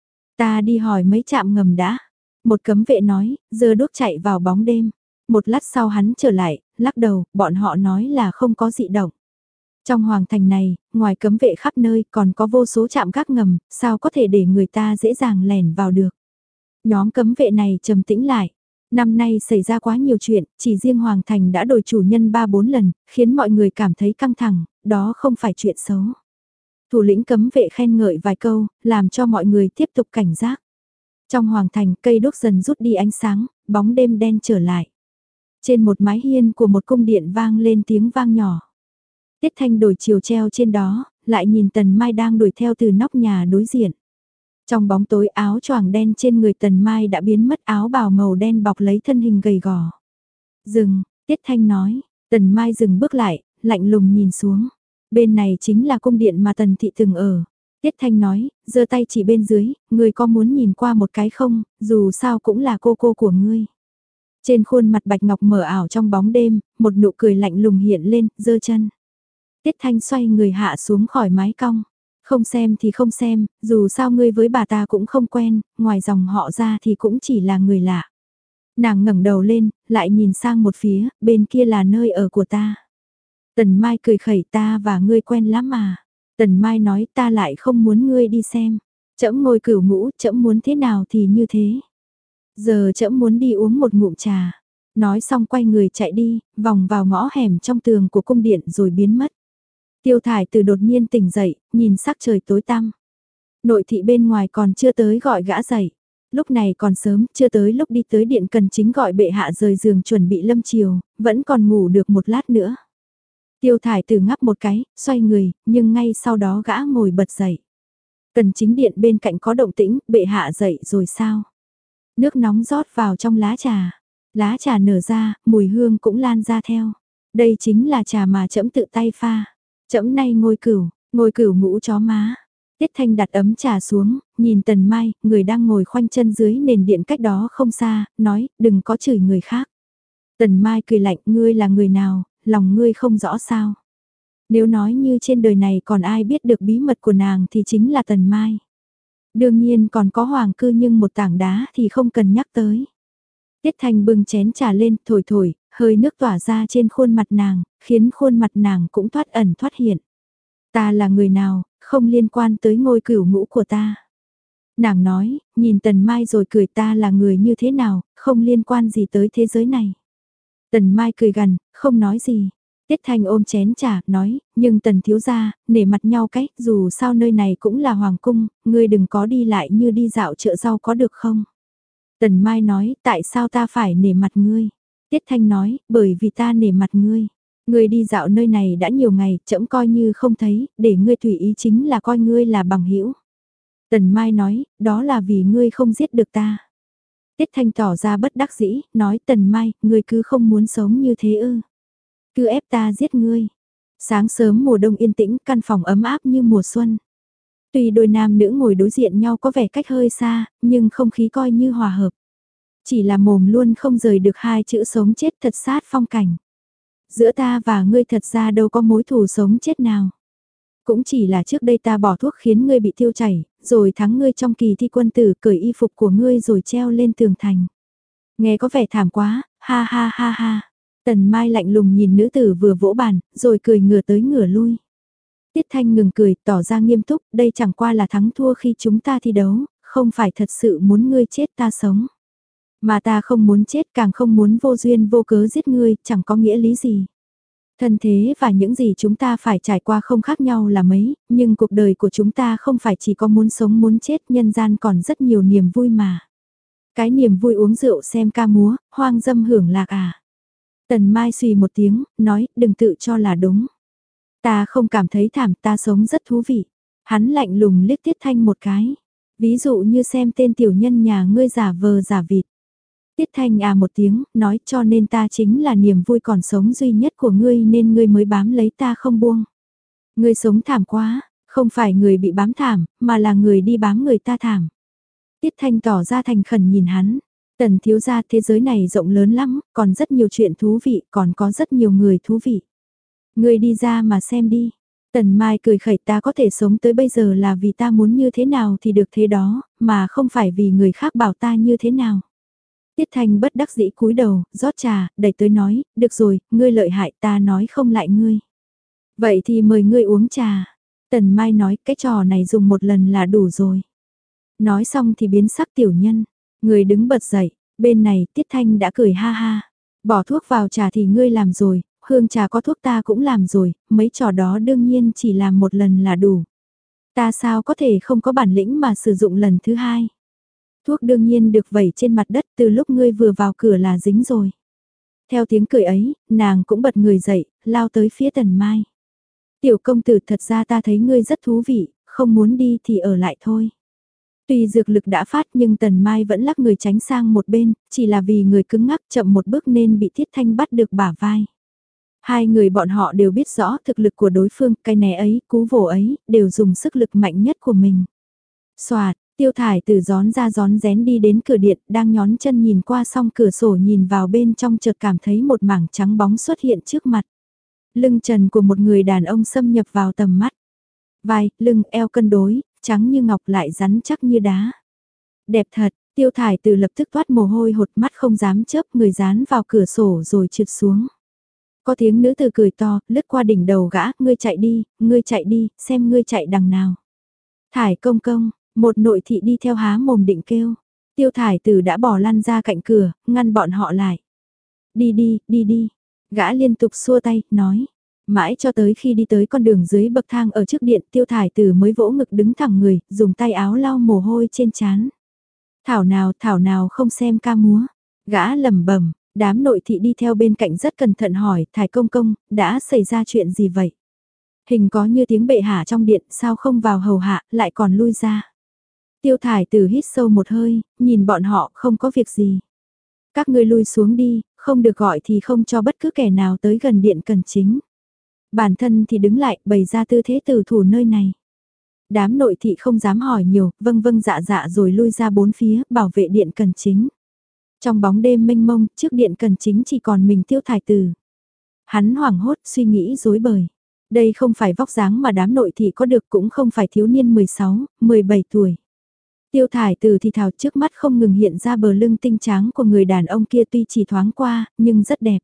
Ta đi hỏi mấy trạm ngầm đã. Một cấm vệ nói, giơ đuốc chạy vào bóng đêm. Một lát sau hắn trở lại, lắc đầu, bọn họ nói là không có dị động. Trong hoàng thành này, ngoài cấm vệ khắp nơi còn có vô số trạm gác ngầm, sao có thể để người ta dễ dàng lẻn vào được. Nhóm cấm vệ này trầm tĩnh lại. Năm nay xảy ra quá nhiều chuyện, chỉ riêng hoàng thành đã đổi chủ nhân ba bốn lần, khiến mọi người cảm thấy căng thẳng, đó không phải chuyện xấu. Thủ lĩnh cấm vệ khen ngợi vài câu, làm cho mọi người tiếp tục cảnh giác. Trong hoàng thành cây đuốc dần rút đi ánh sáng, bóng đêm đen trở lại. Trên một mái hiên của một cung điện vang lên tiếng vang nhỏ. Tiết Thanh đổi chiều treo trên đó, lại nhìn Tần Mai đang đuổi theo từ nóc nhà đối diện. Trong bóng tối áo choàng đen trên người Tần Mai đã biến mất, áo bào màu đen bọc lấy thân hình gầy gò. Dừng, Tiết Thanh nói, Tần Mai dừng bước lại, lạnh lùng nhìn xuống. Bên này chính là cung điện mà Tần Thị từng ở. Tiết Thanh nói, giơ tay chỉ bên dưới, ngươi có muốn nhìn qua một cái không, dù sao cũng là cô cô của ngươi. Trên khuôn mặt bạch ngọc mờ ảo trong bóng đêm, một nụ cười lạnh lùng hiện lên, giơ chân. Tiết Thanh xoay người hạ xuống khỏi mái cong. Không xem thì không xem, dù sao ngươi với bà ta cũng không quen, ngoài dòng họ ra thì cũng chỉ là người lạ. Nàng ngẩng đầu lên, lại nhìn sang một phía, bên kia là nơi ở của ta. Tần Mai cười khẩy, ta và ngươi quen lắm mà. Tần Mai nói, ta lại không muốn ngươi đi xem. Trẫm ngồi cửu ngũ, trẫm muốn thế nào thì như thế. Giờ trẫm muốn đi uống một ngụm trà. Nói xong quay người chạy đi, vòng vào ngõ hẻm trong tường của cung điện rồi biến mất. Tiêu Thải Từ đột nhiên tỉnh dậy, nhìn sắc trời tối tăm. Nội thị bên ngoài còn chưa tới gọi gã dậy. Lúc này còn sớm, chưa tới lúc đi tới điện cần chính gọi bệ hạ rời giường chuẩn bị lâm chiều, vẫn còn ngủ được một lát nữa. Tiêu Thải Từ ngắp một cái, xoay người, nhưng ngay sau đó gã ngồi bật dậy. Cần chính điện bên cạnh có động tĩnh, bệ hạ dậy rồi sao? Nước nóng rót vào trong lá trà. Lá trà nở ra, mùi hương cũng lan ra theo. Đây chính là trà mà trẫm tự tay pha. Trẫm nay ngôi cửu, ngôi cửu ngũ chó má. Tiết Thanh đặt ấm trà xuống, nhìn Tần Mai, người đang ngồi khoanh chân dưới nền điện cách đó không xa, nói, đừng có chửi người khác. Tần Mai cười lạnh, ngươi là người nào, lòng ngươi không rõ sao. Nếu nói như trên đời này còn ai biết được bí mật của nàng thì chính là Tần Mai. Đương nhiên còn có hoàng cư nhưng một tảng đá thì không cần nhắc tới. Tiết Thanh bưng chén trà lên, thổi thổi, hơi nước tỏa ra trên khuôn mặt nàng, khiến khuôn mặt nàng cũng thoát ẩn thoát hiện. Ta là người nào, không liên quan tới ngôi cửu ngũ của ta. Nàng nói, nhìn Tần Mai rồi cười, ta là người như thế nào, không liên quan gì tới thế giới này. Tần Mai cười gằn, không nói gì. Tiết Thanh ôm chén trà, nói, nhưng Tần thiếu gia, nể mặt nhau cách, dù sao nơi này cũng là hoàng cung, ngươi đừng có đi lại như đi dạo chợ rau có được không? Tần Mai nói, tại sao ta phải nể mặt ngươi? Tiết Thanh nói, bởi vì ta nể mặt ngươi. Ngươi đi dạo nơi này đã nhiều ngày, trẫm coi như không thấy, để ngươi tùy ý chính là coi ngươi là bằng hữu. Tần Mai nói, đó là vì ngươi không giết được ta. Tiết Thanh tỏ ra bất đắc dĩ, nói Tần Mai, ngươi cứ không muốn sống như thế ư. Cứ ép ta giết ngươi. Sáng sớm mùa đông yên tĩnh, căn phòng ấm áp như mùa xuân. Tuy đôi nam nữ ngồi đối diện nhau có vẻ cách hơi xa, nhưng không khí coi như hòa hợp. Chỉ là mồm luôn không rời được hai chữ sống chết thật sát phong cảnh. Giữa ta và ngươi thật ra đâu có mối thù sống chết nào. Cũng chỉ là trước đây ta bỏ thuốc khiến ngươi bị tiêu chảy, rồi thắng ngươi trong kỳ thi quân tử, cởi y phục của ngươi rồi treo lên tường thành. Nghe có vẻ thảm quá, ha ha ha ha. Tần Mai lạnh lùng nhìn nữ tử vừa vỗ bàn, rồi cười ngửa tới ngửa lui. Tiết Thanh ngừng cười, tỏ ra nghiêm túc, đây chẳng qua là thắng thua khi chúng ta thi đấu, không phải thật sự muốn ngươi chết ta sống. Mà ta không muốn chết, càng không muốn vô duyên vô cớ giết ngươi, chẳng có nghĩa lý gì. Thân thế và những gì chúng ta phải trải qua không khác nhau là mấy, nhưng cuộc đời của chúng ta không phải chỉ có muốn sống muốn chết, nhân gian còn rất nhiều niềm vui mà. Cái niềm vui uống rượu xem ca múa, hoang dâm hưởng lạc à. Tần Mai suy một tiếng, nói, đừng tự cho là đúng. Ta không cảm thấy thảm, ta sống rất thú vị. Hắn lạnh lùng liếc Tiết Thanh một cái. Ví dụ như xem tên tiểu nhân nhà ngươi giả vờ giả vịt. Tiết Thanh à một tiếng, nói cho nên ta chính là niềm vui còn sống duy nhất của ngươi nên ngươi mới bám lấy ta không buông. Ngươi sống thảm quá, không phải người bị bám thảm, mà là người đi bám người ta thảm. Tiết Thanh tỏ ra thành khẩn nhìn hắn. Tần thiếu gia, thế giới này rộng lớn lắm, còn rất nhiều chuyện thú vị, còn có rất nhiều người thú vị. Ngươi đi ra mà xem đi. Tần Mai cười khẩy, ta có thể sống tới bây giờ là vì ta muốn như thế nào thì được thế đó, mà không phải vì người khác bảo ta như thế nào. Tiết Thanh bất đắc dĩ cúi đầu, rót trà, đẩy tới nói, được rồi, ngươi lợi hại, ta nói không lại ngươi. Vậy thì mời ngươi uống trà. Tần Mai nói, cái trò này dùng một lần là đủ rồi. Nói xong thì biến sắc tiểu nhân. Người đứng bật dậy, bên này Tiết Thanh đã cười ha ha. Bỏ thuốc vào trà thì ngươi làm rồi, hương trà có thuốc ta cũng làm rồi, mấy trò đó đương nhiên chỉ làm một lần là đủ. Ta sao có thể không có bản lĩnh mà sử dụng lần thứ hai. Thuốc đương nhiên được vẩy trên mặt đất từ lúc ngươi vừa vào cửa là dính rồi. Theo tiếng cười ấy, nàng cũng bật người dậy, lao tới phía Tần Mai. Tiểu công tử, thật ra ta thấy ngươi rất thú vị, không muốn đi thì ở lại thôi. Tuy dược lực đã phát nhưng Tần Mai vẫn lắc người tránh sang một bên, chỉ là vì người cứng ngắc chậm một bước nên bị Tiết Thanh bắt được bả vai. Hai người bọn họ đều biết rõ thực lực của đối phương, cái né ấy, cú vồ ấy, đều dùng sức lực mạnh nhất của mình. Xoạt, Tiêu Thải từ gión ra gión rén đi đến cửa điện, đang nhón chân nhìn qua song cửa sổ nhìn vào bên trong, chợt cảm thấy một mảng trắng bóng xuất hiện trước mặt. Lưng trần của một người đàn ông xâm nhập vào tầm mắt. Vai, lưng, eo cân đối, trắng như ngọc lại rắn chắc như đá. Đẹp thật, Tiêu Thải từ lập tức toát mồ hôi hột, mắt không dám chớp, người dán vào cửa sổ rồi trượt xuống. Có tiếng nữ tử cười to, lướt qua đỉnh đầu gã, ngươi chạy đi, ngươi chạy đi, xem ngươi chạy đằng nào. Thải công công, một nội thị đi theo há mồm định kêu. Tiêu Thải Tử đã bỏ lăn ra cạnh cửa, ngăn bọn họ lại. Đi đi, đi đi. Gã liên tục xua tay, nói. Mãi cho tới khi đi tới con đường dưới bậc thang ở trước điện, Tiêu Thải Tử mới vỗ ngực đứng thẳng người, dùng tay áo lau mồ hôi trên trán. Thảo nào, thảo nào không xem ca múa. Gã lẩm bẩm, đám nội thị đi theo bên cạnh rất cẩn thận hỏi, Thải công công, đã xảy ra chuyện gì vậy? Hình có như tiếng bệ hạ trong điện, sao không vào hầu hạ, lại còn lui ra. Tiêu Thải Tử hít sâu một hơi, nhìn bọn họ không có việc gì. Các ngươi lui xuống đi, không được gọi thì không cho bất cứ kẻ nào tới gần điện cần chính. Bản thân thì đứng lại, bày ra tư thế tử thủ nơi này. Đám nội thị không dám hỏi nhiều, vâng vâng dạ dạ rồi lui ra bốn phía, bảo vệ điện cần chính. Trong bóng đêm mênh mông, trước điện cần chính chỉ còn mình Tiêu Thải Từ. Hắn hoảng hốt, suy nghĩ rối bời. Đây không phải vóc dáng mà đám nội thị có được, cũng không phải thiếu niên mười sáu, mười bảy tuổi. Tiêu Thải Từ thì thào, trước mắt không ngừng hiện ra bờ lưng tinh trắng của người đàn ông kia, tuy chỉ thoáng qua, nhưng rất đẹp.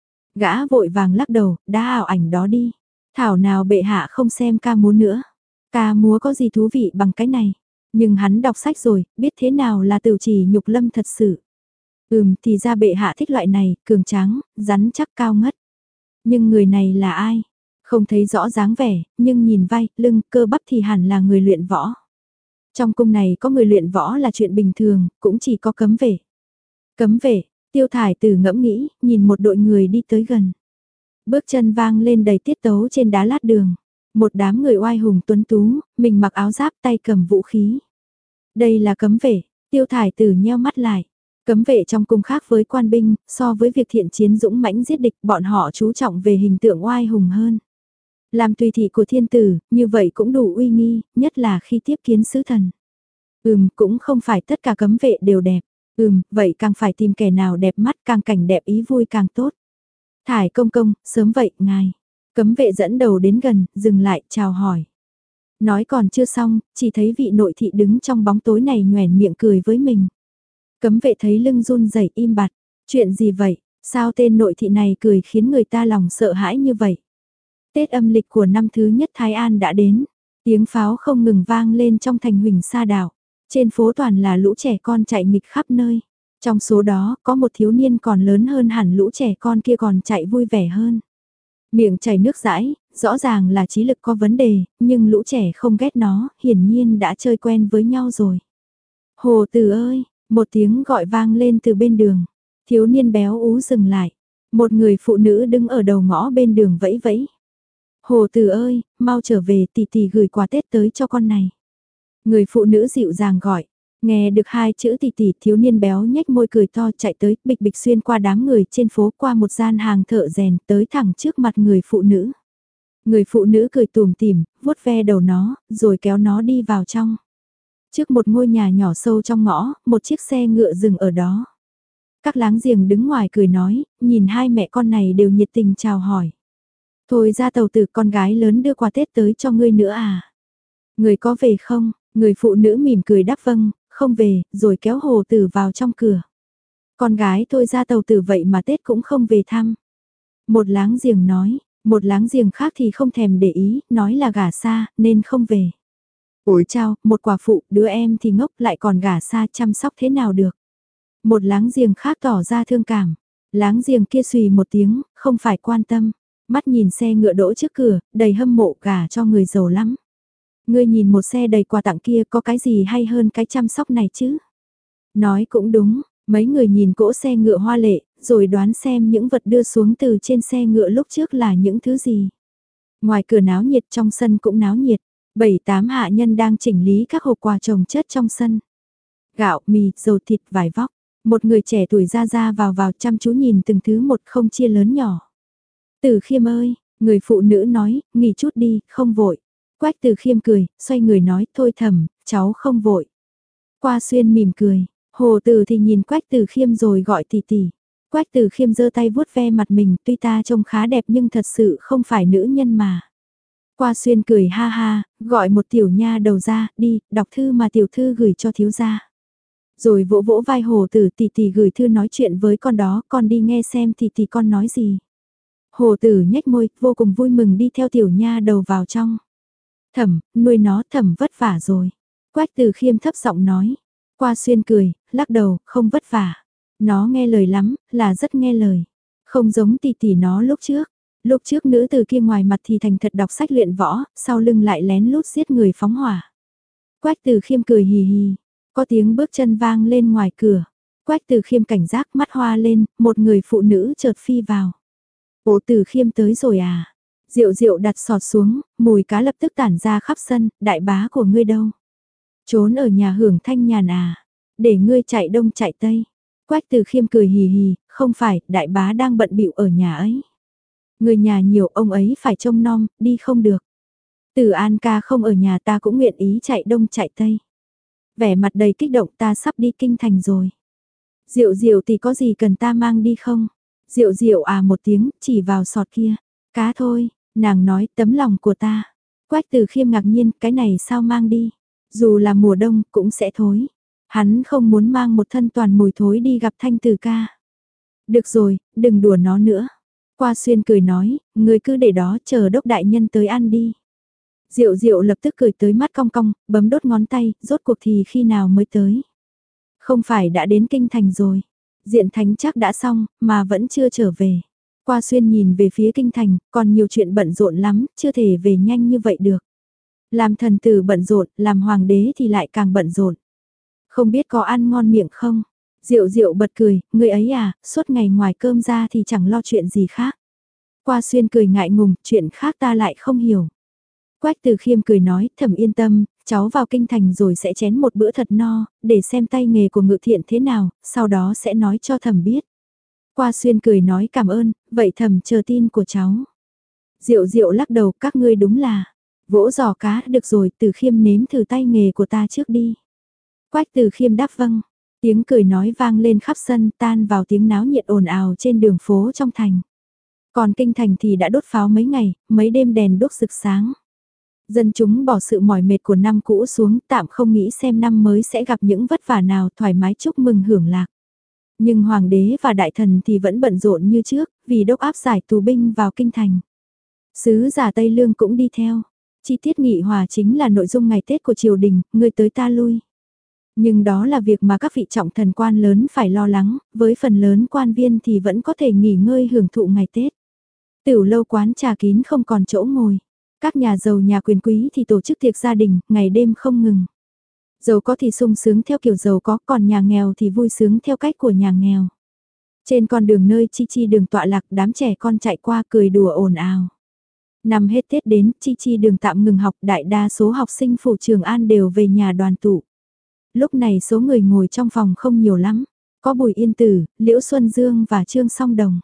Gã vội vàng lắc đầu, đã ảo ảnh đó đi. Thảo nào bệ hạ không xem ca múa nữa. Ca múa có gì thú vị bằng cái này. Nhưng hắn đọc sách rồi, biết thế nào là Tửu Chỉ Nhục Lâm thật sự. Ừm, thì ra bệ hạ thích loại này, cường tráng, rắn chắc, cao ngất. Nhưng người này là ai? Không thấy rõ dáng vẻ, nhưng nhìn vai, lưng, cơ bắp thì hẳn là người luyện võ. Trong cung này có người luyện võ là chuyện bình thường, cũng chỉ có cấm vệ. Cấm vệ, Tiêu Thải Từ ngẫm nghĩ, nhìn một đội người đi tới gần. Bước chân vang lên đầy tiết tấu trên đá lát đường. Một đám người oai hùng tuấn tú, mình mặc áo giáp, tay cầm vũ khí. Đây là cấm vệ, Tiêu Thải Từ nheo mắt lại. Cấm vệ trong cung khác với quan binh, so với việc thiện chiến dũng mãnh giết địch, bọn họ chú trọng về hình tượng oai hùng hơn. Làm tùy thị của thiên tử, như vậy cũng đủ uy nghi, nhất là khi tiếp kiến sứ thần. Ừm, cũng không phải tất cả cấm vệ đều đẹp. Ừm, vậy càng phải tìm kẻ nào đẹp mắt, càng cảnh đẹp ý vui càng tốt. Thải công công, sớm vậy, ngài. Cấm vệ dẫn đầu đến gần, dừng lại, chào hỏi. Nói còn chưa xong, chỉ thấy vị nội thị đứng trong bóng tối này nhoẻn miệng cười với mình. Cấm vệ thấy lưng run rẩy im bặt. Chuyện gì vậy? Sao tên nội thị này cười khiến người ta lòng sợ hãi như vậy? Tết âm lịch của năm thứ nhất Thái An đã đến. Tiếng pháo không ngừng vang lên trong thành Huỳnh Sa đảo. Trên phố toàn là lũ trẻ con chạy nghịch khắp nơi. Trong số đó có một thiếu niên còn lớn hơn hẳn lũ trẻ con kia còn chạy vui vẻ hơn. Miệng chảy nước dãi, rõ ràng là trí lực có vấn đề, nhưng lũ trẻ không ghét nó, hiển nhiên đã chơi quen với nhau rồi. Hồ Từ ơi, một tiếng gọi vang lên từ bên đường. Thiếu niên béo ú dừng lại. Một người phụ nữ đứng ở đầu ngõ bên đường vẫy vẫy. Hồ Từ ơi, mau trở về, tỷ tỷ gửi quà Tết tới cho con này. Người phụ nữ dịu dàng gọi. Nghe được hai chữ tỷ tỷ, thiếu niên béo nhếch môi cười to chạy tới, bịch bịch xuyên qua đám người trên phố, qua một gian hàng thợ rèn, tới thẳng trước mặt người phụ nữ. Người phụ nữ cười tủm tỉm, vuốt ve đầu nó, rồi kéo nó đi vào trong. Trước một ngôi nhà nhỏ sâu trong ngõ, một chiếc xe ngựa dừng ở đó. Các láng giềng đứng ngoài cười nói, nhìn hai mẹ con này đều nhiệt tình chào hỏi. Thôi ra tàu tử, con gái lớn đưa quà Tết tới cho ngươi nữa à? Người có về không? Người phụ nữ mỉm cười đáp vâng, không về, rồi kéo Hồ Tử vào trong cửa. Con gái thôi ra tàu tử vậy mà Tết cũng không về thăm. Một láng giềng nói, một láng giềng khác thì không thèm để ý, nói là gả xa, nên không về. Ôi chao, một quả phụ, đứa em thì ngốc lại còn gả xa, chăm sóc thế nào được. Một láng giềng khác tỏ ra thương cảm. Láng giềng kia xùy một tiếng, không phải quan tâm. Mắt nhìn xe ngựa đỗ trước cửa, đầy hâm mộ, gả cho người giàu lắm. Ngươi nhìn một xe đầy quà tặng kia có cái gì hay hơn cái chăm sóc này chứ? Nói cũng đúng, mấy người nhìn cỗ xe ngựa hoa lệ, rồi đoán xem những vật đưa xuống từ trên xe ngựa lúc trước là những thứ gì. Ngoài cửa náo nhiệt, trong sân cũng náo nhiệt. Bảy tám hạ nhân đang chỉnh lý các hộp quà trồng chất trong sân. Gạo, mì, dầu thịt, vải vóc. Một người trẻ tuổi ra ra vào vào chăm chú nhìn từng thứ một không chia lớn nhỏ. Từ Khiêm ơi, người phụ nữ nói, nghỉ chút đi, không vội. Quách Từ Khiêm cười, xoay người nói, thôi Thẩm, cháu không vội. Qua Xuyên mỉm cười, Hồ Từ thì nhìn Quách Từ Khiêm rồi gọi tỷ tỷ. Quách Từ Khiêm giơ tay vuốt ve mặt mình, tuy ta trông khá đẹp nhưng thật sự không phải nữ nhân mà. Qua Xuyên cười ha ha, gọi một tiểu nha đầu ra, đi, đọc thư mà tiểu thư gửi cho thiếu gia. Rồi vỗ vỗ vai Hồ Tử, tỷ tỷ gửi thư nói chuyện với con đó, con đi nghe xem tỷ tỷ con nói gì. Hồ Tử nhếch môi, vô cùng vui mừng đi theo tiểu nha đầu vào trong. Thẩm, nuôi nó Thẩm vất vả rồi. Quách Từ Khiêm thấp giọng nói. Qua Xuyên cười, lắc đầu, không vất vả. Nó nghe lời lắm, là rất nghe lời. Không giống tỷ tỷ nó lúc trước. Lúc trước nữ từ kia ngoài mặt thì thành thật đọc sách luyện võ, sau lưng lại lén lút giết người phóng hỏa. Quách Từ Khiêm cười hì hì, có tiếng bước chân vang lên ngoài cửa. Quách Từ Khiêm cảnh giác mắt hoa lên, một người phụ nữ chợt phi vào. Ồ Từ Khiêm tới rồi à? Rượu rượu đặt sọt xuống, mùi cá lập tức tản ra khắp sân, đại bá của ngươi đâu? Trốn ở nhà hưởng thanh nhàn à? Để ngươi chạy đông chạy tây. Quách Từ Khiêm cười hì hì, không phải, đại bá đang bận bịu ở nhà ấy. Người nhà nhiều ông ấy phải trông nom, đi không được. Từ An ca không ở nhà ta cũng nguyện ý chạy đông chạy tây. Vẻ mặt đầy kích động ta sắp đi kinh thành rồi. Diệu diệu thì có gì cần ta mang đi không? Diệu diệu à một tiếng, chỉ vào sọt kia. Cá thôi, nàng nói tấm lòng của ta. Quách Từ Khiêm ngạc nhiên, cái này sao mang đi? Dù là mùa đông cũng sẽ thối. Hắn không muốn mang một thân toàn mùi thối đi gặp Thanh Từ ca. Được rồi, đừng đùa nó nữa. Qua Xuyên cười nói, người cứ để đó chờ đốc đại nhân tới ăn đi. Diệu diệu lập tức cười tới mắt cong cong, bấm đốt ngón tay, rốt cuộc thì khi nào mới tới. Không phải đã đến kinh thành rồi. Diện thánh chắc đã xong, mà vẫn chưa trở về. Qua Xuyên nhìn về phía kinh thành, còn nhiều chuyện bận rộn lắm, chưa thể về nhanh như vậy được. Làm thần tử bận rộn, làm hoàng đế thì lại càng bận rộn. Không biết có ăn ngon miệng không? Diệu diệu bật cười, người ấy à, suốt ngày ngoài cơm ra thì chẳng lo chuyện gì khác. Qua Xuyên cười ngại ngùng, chuyện khác ta lại không hiểu. Quách Từ Khiêm cười nói, Thẩm yên tâm, cháu vào kinh thành rồi sẽ chén một bữa thật no, để xem tay nghề của Ngự Thiện thế nào, sau đó sẽ nói cho Thẩm biết. Qua Xuyên cười nói cảm ơn, vậy Thẩm chờ tin của cháu. Diệu diệu lắc đầu, các ngươi đúng là, vỗ giò cá, được rồi, Từ Khiêm nếm thử tay nghề của ta trước đi. Quách Từ Khiêm đáp vâng, tiếng cười nói vang lên khắp sân, tan vào tiếng náo nhiệt ồn ào trên đường phố trong thành. Còn kinh thành thì đã đốt pháo mấy ngày, mấy đêm đèn đốt rực sáng. Dân chúng bỏ sự mỏi mệt của năm cũ xuống, tạm không nghĩ xem năm mới sẽ gặp những vất vả nào, thoải mái chúc mừng hưởng lạc. Nhưng hoàng đế và đại thần thì vẫn bận rộn như trước, vì đốc áp giải tù binh vào kinh thành. Sứ giả Tây Lương cũng đi theo. Chi tiết nghị hòa chính là nội dung ngày Tết của triều đình, người tới ta lui. Nhưng đó là việc mà các vị trọng thần quan lớn phải lo lắng, với phần lớn quan viên thì vẫn có thể nghỉ ngơi hưởng thụ ngày Tết. Tửu lâu quán trà kín không còn chỗ ngồi. Các nhà giàu nhà quyền quý thì tổ chức tiệc gia đình, ngày đêm không ngừng. Giàu có thì sung sướng theo kiểu giàu có, còn nhà nghèo thì vui sướng theo cách của nhà nghèo. Trên con đường nơi Chi Chi đường tọa lạc, đám trẻ con chạy qua cười đùa ồn ào. Năm hết Tết đến, Chi Chi đường tạm ngừng học, đại đa số học sinh phủ Trường An đều về nhà đoàn tụ. Lúc này số người ngồi trong phòng không nhiều lắm, có Bùi Yên Tử, Liễu Xuân Dương và Trương Song Đồng.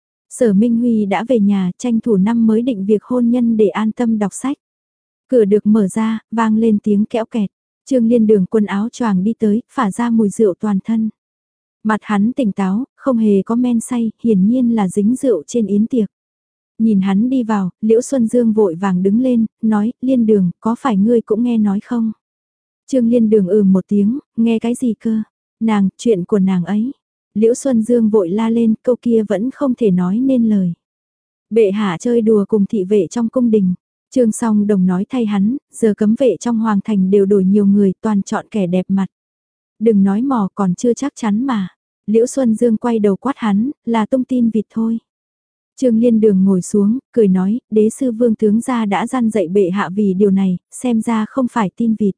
Sở Minh Huy đã về nhà, tranh thủ năm mới định việc hôn nhân để an tâm đọc sách. Cửa được mở ra, vang lên tiếng kẽo kẹt. Trương Liên Đường quần áo choàng đi tới, phả ra mùi rượu toàn thân. Mặt hắn tỉnh táo, không hề có men say, hiển nhiên là dính rượu trên yến tiệc. Nhìn hắn đi vào, Liễu Xuân Dương vội vàng đứng lên, nói, Liên Đường, có phải ngươi cũng nghe nói không? Trương Liên Đường ừ một tiếng, nghe cái gì cơ? Nàng, chuyện của nàng ấy. Liễu Xuân Dương vội la lên, câu kia vẫn không thể nói nên lời. Bệ hạ chơi đùa cùng thị vệ trong cung đình. Trương Song Đồng nói thay hắn, giờ cấm vệ trong hoàng thành đều đổi nhiều người, toàn chọn kẻ đẹp mặt. Đừng nói mò, còn chưa chắc chắn mà. Liễu Xuân Dương quay đầu quát hắn, là tung tin vịt thôi. Trương Liên Đường ngồi xuống, cười nói, đế sư vương tướng gia đã gian dạy bệ hạ vì điều này, xem ra không phải tin vịt.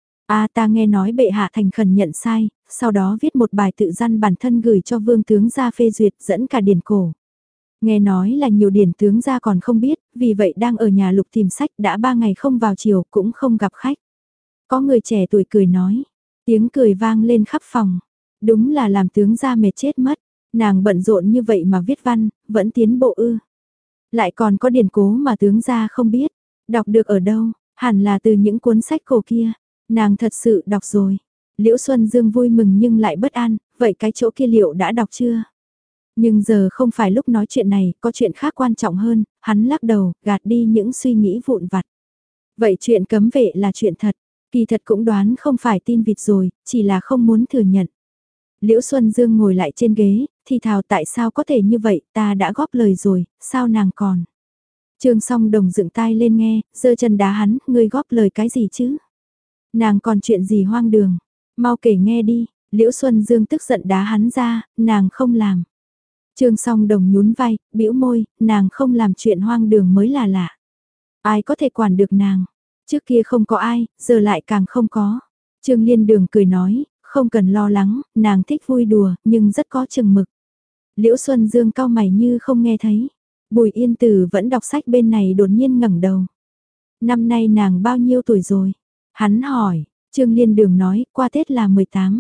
A ta nghe nói bệ hạ thành khẩn nhận sai, sau đó viết một bài tự văn bản thân gửi cho vương tướng gia phê duyệt dẫn cả điển cổ. Nghe nói là nhiều điển tướng gia còn không biết, vì vậy đang ở nhà lục tìm sách đã ba ngày không vào chiều cũng không gặp khách. Có người trẻ tuổi cười nói, tiếng cười vang lên khắp phòng, đúng là làm tướng gia mệt chết mất, nàng bận rộn như vậy mà viết văn, vẫn tiến bộ ư. Lại còn có điển cố mà tướng gia không biết, đọc được ở đâu, hẳn là từ những cuốn sách cổ kia. Nàng thật sự đọc rồi. Liễu Xuân Dương vui mừng nhưng lại bất an, vậy cái chỗ kia liệu đã đọc chưa? Nhưng giờ không phải lúc nói chuyện này, có chuyện khác quan trọng hơn, hắn lắc đầu, gạt đi những suy nghĩ vụn vặt. Vậy chuyện cấm vệ là chuyện thật, kỳ thật cũng đoán không phải tin vịt rồi, chỉ là không muốn thừa nhận. Liễu Xuân Dương ngồi lại trên ghế, thì thào tại sao có thể như vậy, ta đã góp lời rồi, sao nàng còn? Trương Song Đồng dựng tai lên nghe, giơ chân đá hắn, ngươi góp lời cái gì chứ? Nàng còn chuyện gì hoang đường, mau kể nghe đi, Liễu Xuân Dương tức giận đá hắn ra, nàng không làm. Trương Song Đồng nhún vai, bĩu môi, nàng không làm chuyện hoang đường mới là lạ. Ai có thể quản được nàng, trước kia không có ai, giờ lại càng không có. Trương Liên Đường cười nói, không cần lo lắng, nàng thích vui đùa, nhưng rất có chừng mực. Liễu Xuân Dương cau mày như không nghe thấy. Bùi Yên Tử vẫn đọc sách bên này đột nhiên ngẩng đầu. Năm nay nàng bao nhiêu tuổi rồi? Hắn hỏi, Trương Liên Đường nói, qua Tết là mười tám.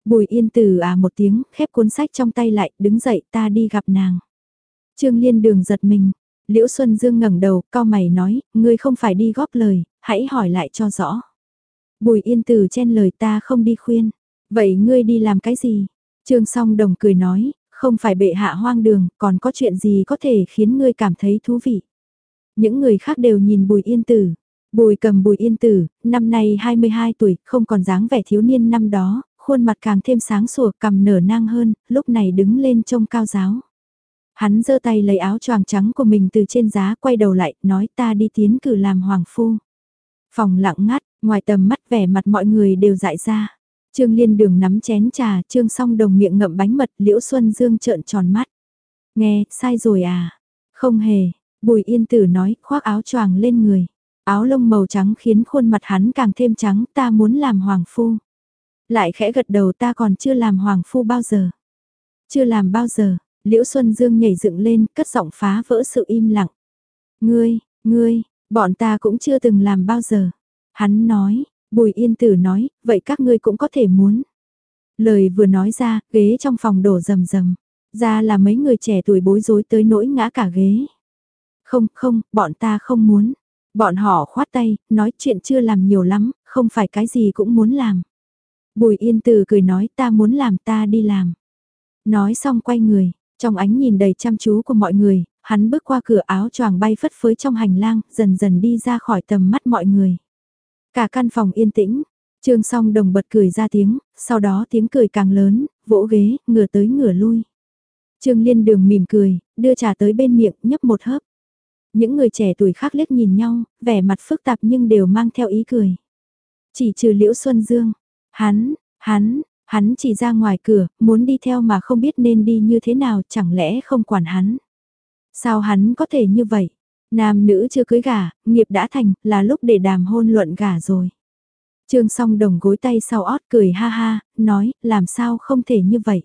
Bùi Yên Tử à một tiếng, khép cuốn sách trong tay lại, đứng dậy ta đi gặp nàng. Trương Liên Đường giật mình, Liễu Xuân Dương ngẩng đầu, cau mày nói, ngươi không phải đi góp lời, hãy hỏi lại cho rõ. Bùi Yên Tử chen lời ta không đi khuyên, vậy ngươi đi làm cái gì? Trương Song Đồng cười nói, không phải bệ hạ hoang đường, còn có chuyện gì có thể khiến ngươi cảm thấy thú vị. Những người khác đều nhìn Bùi Yên Tử. Bùi Cầm Bùi Yên Tử, năm nay hai mươi hai tuổi, không còn dáng vẻ thiếu niên năm đó, khuôn mặt càng thêm sáng sủa, cằm nở nang hơn, lúc này đứng lên trông cao giáo. Hắn giơ tay lấy áo choàng trắng của mình từ trên giá, quay đầu lại, nói ta đi tiến cử làm hoàng phu. Phòng lặng ngắt, ngoài tầm mắt vẻ mặt mọi người đều dại ra. Trương Liên Đường nắm chén trà, Trương Song Đồng miệng ngậm bánh mật, Liễu Xuân Dương trợn tròn mắt. Nghe, sai rồi à? Không hề, Bùi Yên Tử nói, khoác áo choàng lên người. Áo lông màu trắng khiến khuôn mặt hắn càng thêm trắng, ta muốn làm hoàng phu. Lại khẽ gật đầu, ta còn chưa làm hoàng phu bao giờ. Chưa làm bao giờ, Liễu Xuân Dương nhảy dựng lên, cất giọng phá vỡ sự im lặng. Ngươi, ngươi, bọn ta cũng chưa từng làm bao giờ. Hắn nói, Bùi Yên Tử nói, vậy các ngươi cũng có thể muốn. Lời vừa nói ra, ghế trong phòng đổ rầm rầm. Ra là mấy người trẻ tuổi bối rối tới nỗi ngã cả ghế. Không, không, bọn ta không muốn. Bọn họ khoát tay, nói chuyện chưa làm nhiều lắm, không phải cái gì cũng muốn làm. Bùi Yên Tử cười nói ta muốn làm ta đi làm. Nói xong quay người, trong ánh nhìn đầy chăm chú của mọi người, hắn bước qua cửa áo choàng bay phất phới trong hành lang, dần dần đi ra khỏi tầm mắt mọi người. Cả căn phòng yên tĩnh, Trương Song Đồng bật cười ra tiếng, sau đó tiếng cười càng lớn, vỗ ghế, ngửa tới ngửa lui. Trương Liên Đường mỉm cười, đưa trà tới bên miệng, nhấp một hớp. Những người trẻ tuổi khác liếc nhìn nhau, vẻ mặt phức tạp nhưng đều mang theo ý cười. Chỉ trừ Liễu Xuân Dương, hắn, hắn, hắn chỉ ra ngoài cửa, muốn đi theo mà không biết nên đi như thế nào, chẳng lẽ không quản hắn. Sao hắn có thể như vậy? Nam nữ chưa cưới gả, nghiệp đã thành, là lúc để đàm hôn luận gả rồi. Trương Song Đồng gối tay sau ót cười ha ha, nói, làm sao không thể như vậy?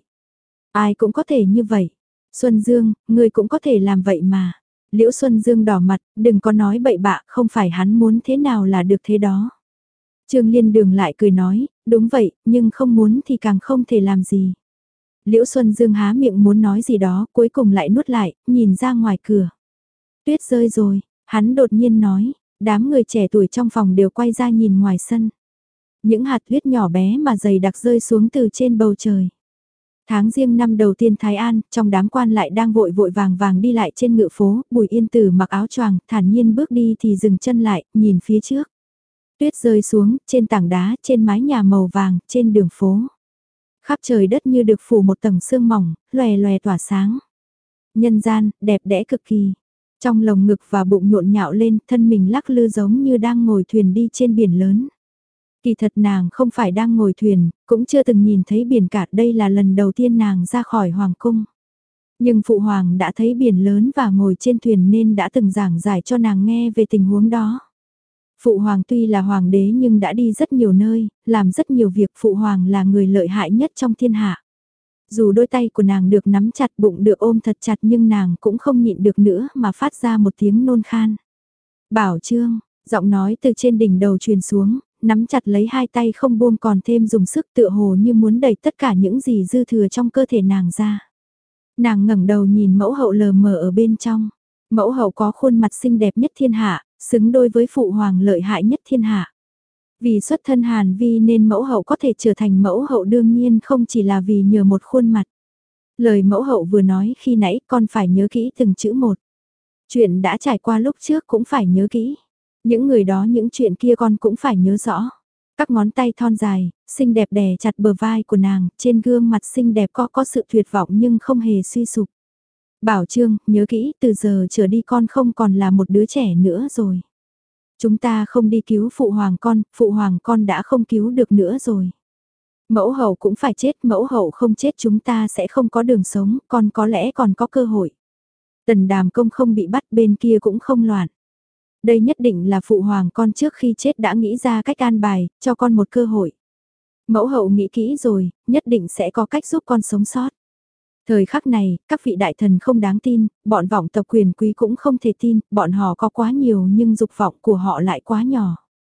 Ai cũng có thể như vậy. Xuân Dương, ngươi cũng có thể làm vậy mà. Liễu Xuân Dương đỏ mặt, đừng có nói bậy bạ, không phải hắn muốn thế nào là được thế đó. Trương Liên Đường lại cười nói, đúng vậy, nhưng không muốn thì càng không thể làm gì. Liễu Xuân Dương há miệng muốn nói gì đó, cuối cùng lại nuốt lại, nhìn ra ngoài cửa. Tuyết rơi rồi, hắn đột nhiên nói, đám người trẻ tuổi trong phòng đều quay ra nhìn ngoài sân. Những hạt tuyết nhỏ bé mà dày đặc rơi xuống từ trên bầu trời. Tháng riêng năm đầu tiên Thái An, trong đám quan lại đang vội vội vàng vàng đi lại trên ngựa phố, Bùi Yên Tử mặc áo choàng, thản nhiên bước đi thì dừng chân lại, nhìn phía trước. Tuyết rơi xuống, trên tảng đá, trên mái nhà màu vàng, trên đường phố. Khắp trời đất như được phủ một tầng sương mỏng, lòe lòe tỏa sáng. Nhân gian, đẹp đẽ cực kỳ. Trong lồng ngực và bụng nhộn nhạo lên, thân mình lắc lư giống như đang ngồi thuyền đi trên biển lớn. Kỳ thật nàng không phải đang ngồi thuyền, cũng chưa từng nhìn thấy biển cả, đây là lần đầu tiên nàng ra khỏi hoàng cung. Nhưng phụ hoàng đã thấy biển lớn và ngồi trên thuyền nên đã từng giảng giải cho nàng nghe về tình huống đó. Phụ hoàng tuy là hoàng đế nhưng đã đi rất nhiều nơi, làm rất nhiều việc, phụ hoàng là người lợi hại nhất trong thiên hạ. Dù đôi tay của nàng được nắm chặt, bụng được ôm thật chặt nhưng nàng cũng không nhịn được nữa mà phát ra một tiếng nôn khan. Bảo Trương, giọng nói từ trên đỉnh đầu truyền xuống, nắm chặt lấy hai tay không buông còn thêm dùng sức tựa hồ như muốn đẩy tất cả những gì dư thừa trong cơ thể nàng ra. Nàng ngẩng đầu nhìn mẫu hậu lờ mờ ở bên trong. Mẫu hậu có khuôn mặt xinh đẹp nhất thiên hạ, xứng đôi với phụ hoàng lợi hại nhất thiên hạ. Vì xuất thân Hàn Vi nên mẫu hậu có thể trở thành mẫu hậu đương nhiên không chỉ là vì nhờ một khuôn mặt. Lời mẫu hậu vừa nói khi nãy con phải nhớ kỹ từng chữ một. Chuyện đã trải qua lúc trước cũng phải nhớ kỹ. Những người đó những chuyện kia con cũng phải nhớ rõ. Các ngón tay thon dài, xinh đẹp đè chặt bờ vai của nàng, trên gương mặt xinh đẹp có có sự tuyệt vọng nhưng không hề suy sụp. Bảo Trương, nhớ kỹ, từ giờ trở đi con không còn là một đứa trẻ nữa rồi. Chúng ta không đi cứu phụ hoàng con, phụ hoàng con đã không cứu được nữa rồi. Mẫu hậu cũng phải chết, mẫu hậu không chết chúng ta sẽ không có đường sống, con có lẽ còn có cơ hội. Tần Đàm Công không bị bắt, bên kia cũng không loạn. Đây nhất định là phụ hoàng con trước khi chết đã nghĩ ra cách an bài, cho con một cơ hội. Mẫu hậu nghĩ kỹ rồi, nhất định sẽ có cách giúp con sống sót. Thời khắc này, các vị đại thần không đáng tin, bọn vọng tộc quyền quý cũng không thể tin, bọn họ có quá nhiều nhưng dục vọng của họ lại quá nhỏ.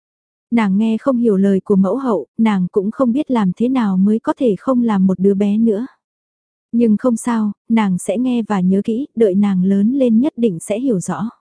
Nàng nghe không hiểu lời của mẫu hậu, nàng cũng không biết làm thế nào mới có thể không làm một đứa bé nữa. Nhưng không sao, nàng sẽ nghe và nhớ kỹ, đợi nàng lớn lên nhất định sẽ hiểu rõ.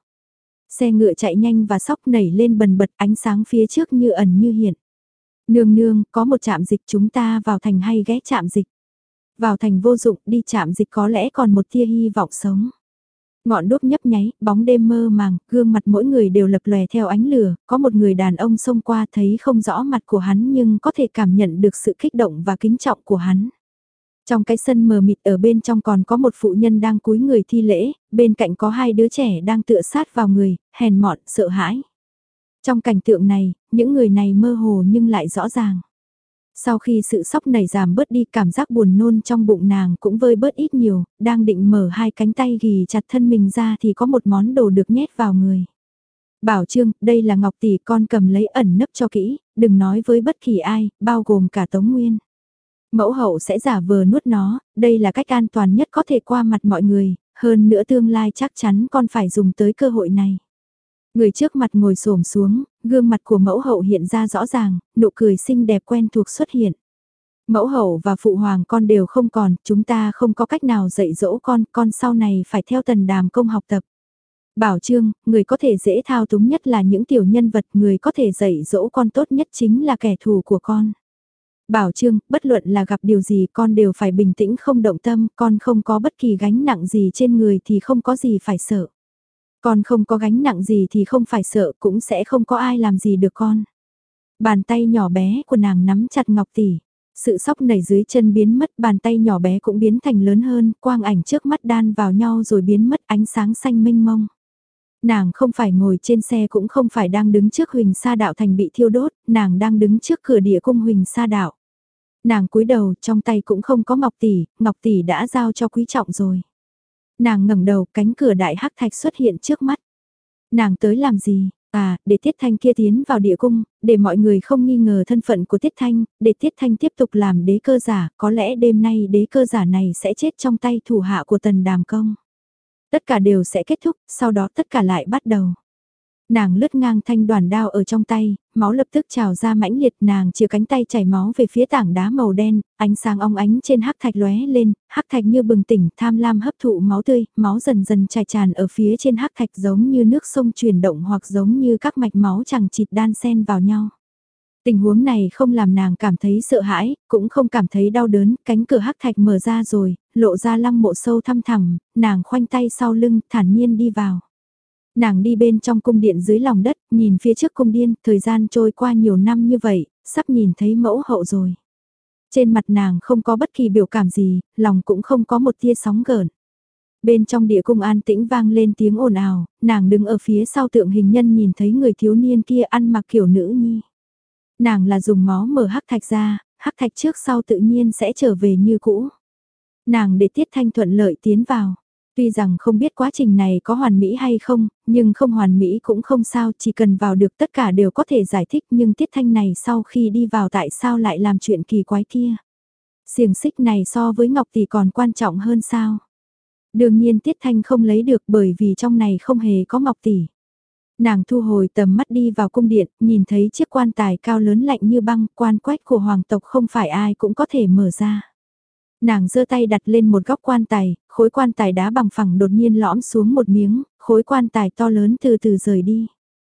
Xe ngựa chạy nhanh và sóc nảy lên bần bật, ánh sáng phía trước như ẩn như hiện. Nương nương, có một trạm dịch, chúng ta vào thành hay ghé trạm dịch? Vào thành vô dụng, đi trạm dịch có lẽ còn một tia hy vọng sống. Ngọn đốt nhấp nháy, bóng đêm mơ màng, gương mặt mỗi người đều lập lòe theo ánh lửa, có một người đàn ông xông qua thấy không rõ mặt của hắn nhưng có thể cảm nhận được sự kích động và kính trọng của hắn. Trong cái sân mờ mịt ở bên trong còn có một phụ nhân đang cúi người thi lễ, bên cạnh có hai đứa trẻ đang tựa sát vào người, hèn mọn, sợ hãi. Trong cảnh tượng này, những người này mơ hồ nhưng lại rõ ràng. Sau khi sự sốc này giảm bớt đi, cảm giác buồn nôn trong bụng nàng cũng vơi bớt ít nhiều, đang định mở hai cánh tay ghì chặt thân mình ra thì có một món đồ được nhét vào người. Bảo Trương, đây là ngọc tỷ, con cầm lấy ẩn nấp cho kỹ, đừng nói với bất kỳ ai, bao gồm cả Tống Nguyên. Mẫu hậu sẽ giả vờ nuốt nó, đây là cách an toàn nhất có thể qua mặt mọi người, hơn nữa tương lai chắc chắn con phải dùng tới cơ hội này. Người trước mặt ngồi xổm xuống, gương mặt của mẫu hậu hiện ra rõ ràng, nụ cười xinh đẹp quen thuộc xuất hiện. Mẫu hậu và phụ hoàng con đều không còn, chúng ta không có cách nào dạy dỗ con, con sau này phải theo Tần Đàm Công học tập. Bảo Trương, người có thể dễ thao túng nhất là những tiểu nhân vật, người có thể dạy dỗ con tốt nhất chính là kẻ thù của con. Bảo Trương, bất luận là gặp điều gì con đều phải bình tĩnh không động tâm, con không có bất kỳ gánh nặng gì trên người thì không có gì phải sợ. Con không có gánh nặng gì thì không phải sợ, cũng sẽ không có ai làm gì được con. Bàn tay nhỏ bé của nàng nắm chặt ngọc tỷ. Sự sóc nảy dưới chân biến mất, bàn tay nhỏ bé cũng biến thành lớn hơn, quang ảnh trước mắt đan vào nhau rồi biến mất, ánh sáng xanh mênh mông. Nàng không phải ngồi trên xe, cũng không phải đang đứng trước Huỳnh Sa Đạo thành bị thiêu đốt, nàng đang đứng trước cửa địa cung Huỳnh Sa Đạo. Nàng cúi đầu, trong tay cũng không có ngọc tỷ, ngọc tỷ đã giao cho Quý Trọng rồi. Nàng ngẩng đầu, cánh cửa đại hắc thạch xuất hiện trước mắt. Nàng tới làm gì? À, để Tiết Thanh kia tiến vào địa cung, để mọi người không nghi ngờ thân phận của Tiết Thanh, để Tiết Thanh tiếp tục làm đế cơ giả, có lẽ đêm nay đế cơ giả này sẽ chết trong tay thủ hạ của Tần Đàm Công. Tất cả đều sẽ kết thúc, sau đó tất cả lại bắt đầu. Nàng lướt ngang thanh đoàn đao ở trong tay, máu lập tức trào ra mãnh liệt, nàng chìa cánh tay chảy máu về phía tảng đá màu đen, ánh sáng óng ánh trên hắc thạch lóe lên, hắc thạch như bừng tỉnh, tham lam hấp thụ máu tươi, máu dần dần chảy tràn ở phía trên hắc thạch giống như nước sông chuyển động hoặc giống như các mạch máu chằng chịt đan xen vào nhau. Tình huống này không làm nàng cảm thấy sợ hãi, cũng không cảm thấy đau đớn, cánh cửa hắc thạch mở ra rồi, lộ ra lăng mộ sâu thăm thẳm, nàng khoanh tay sau lưng, thản nhiên đi vào. Nàng đi bên trong cung điện dưới lòng đất, nhìn phía trước cung điện, thời gian trôi qua nhiều năm như vậy, sắp nhìn thấy mẫu hậu rồi. Trên mặt nàng không có bất kỳ biểu cảm gì, lòng cũng không có một tia sóng gợn. Bên trong địa cung an tĩnh vang lên tiếng ồn ào, nàng đứng ở phía sau tượng hình nhân nhìn thấy người thiếu niên kia ăn mặc kiểu nữ nhi. Nàng là dùng máu mở hắc thạch ra, hắc thạch trước sau tự nhiên sẽ trở về như cũ. Nàng để Tiết Thanh thuận lợi tiến vào. Tuy rằng không biết quá trình này có hoàn mỹ hay không, nhưng không hoàn mỹ cũng không sao, chỉ cần vào được tất cả đều có thể giải thích, nhưng Tiết Thanh này sau khi đi vào tại sao lại làm chuyện kỳ quái kia. Xiềng xích này so với ngọc tỷ còn quan trọng hơn sao? Đương nhiên Tiết Thanh không lấy được bởi vì trong này không hề có ngọc tỷ. Nàng thu hồi tầm mắt đi vào cung điện, nhìn thấy chiếc quan tài cao lớn lạnh như băng, quan quách của hoàng tộc không phải ai cũng có thể mở ra. Nàng giơ tay đặt lên một góc quan tài, khối quan tài đá bằng phẳng đột nhiên lõm xuống một miếng, khối quan tài to lớn từ từ rời đi.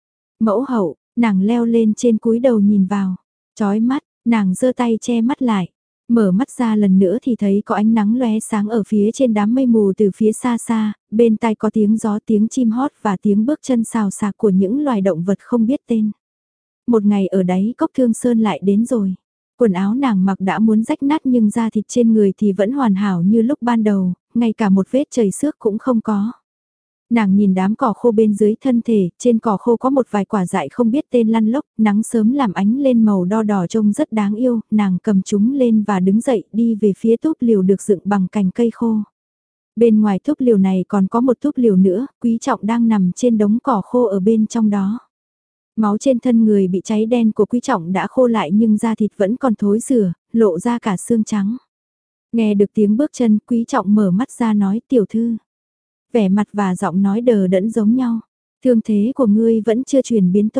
Mẫu hậu, nàng leo lên trên cúi đầu nhìn vào, chói mắt, nàng giơ tay che mắt lại. Mở mắt ra lần nữa thì thấy có ánh nắng lóe sáng ở phía trên đám mây mù từ phía xa xa, bên tai có tiếng gió, tiếng chim hót và tiếng bước chân xào xạc của những loài động vật không biết tên. Một ngày ở đáy cốc Thương Sơn lại đến rồi. Quần áo nàng mặc đã muốn rách nát nhưng da thịt trên người thì vẫn hoàn hảo như lúc ban đầu, ngay cả một vết chảy xước cũng không có. Nàng nhìn đám cỏ khô bên dưới thân thể, trên cỏ khô có một vài quả dại không biết tên lăn lốc, nắng sớm làm ánh lên màu đo đỏ trông rất đáng yêu, nàng cầm chúng lên và đứng dậy đi về phía túp liều được dựng bằng cành cây khô. Bên ngoài túp liều này còn có một túp liều nữa, Quý Trọng đang nằm trên đống cỏ khô ở bên trong đó. Máu trên thân người bị cháy đen của Quý Trọng đã khô lại nhưng da thịt vẫn còn thối rửa, lộ ra cả xương trắng. Nghe được tiếng bước chân, Quý Trọng mở mắt ra nói tiểu thư. Vẻ mặt và giọng nói đờ đẫn giống nhau. Thương thế của ngươi vẫn chưa chuyển biến tốt.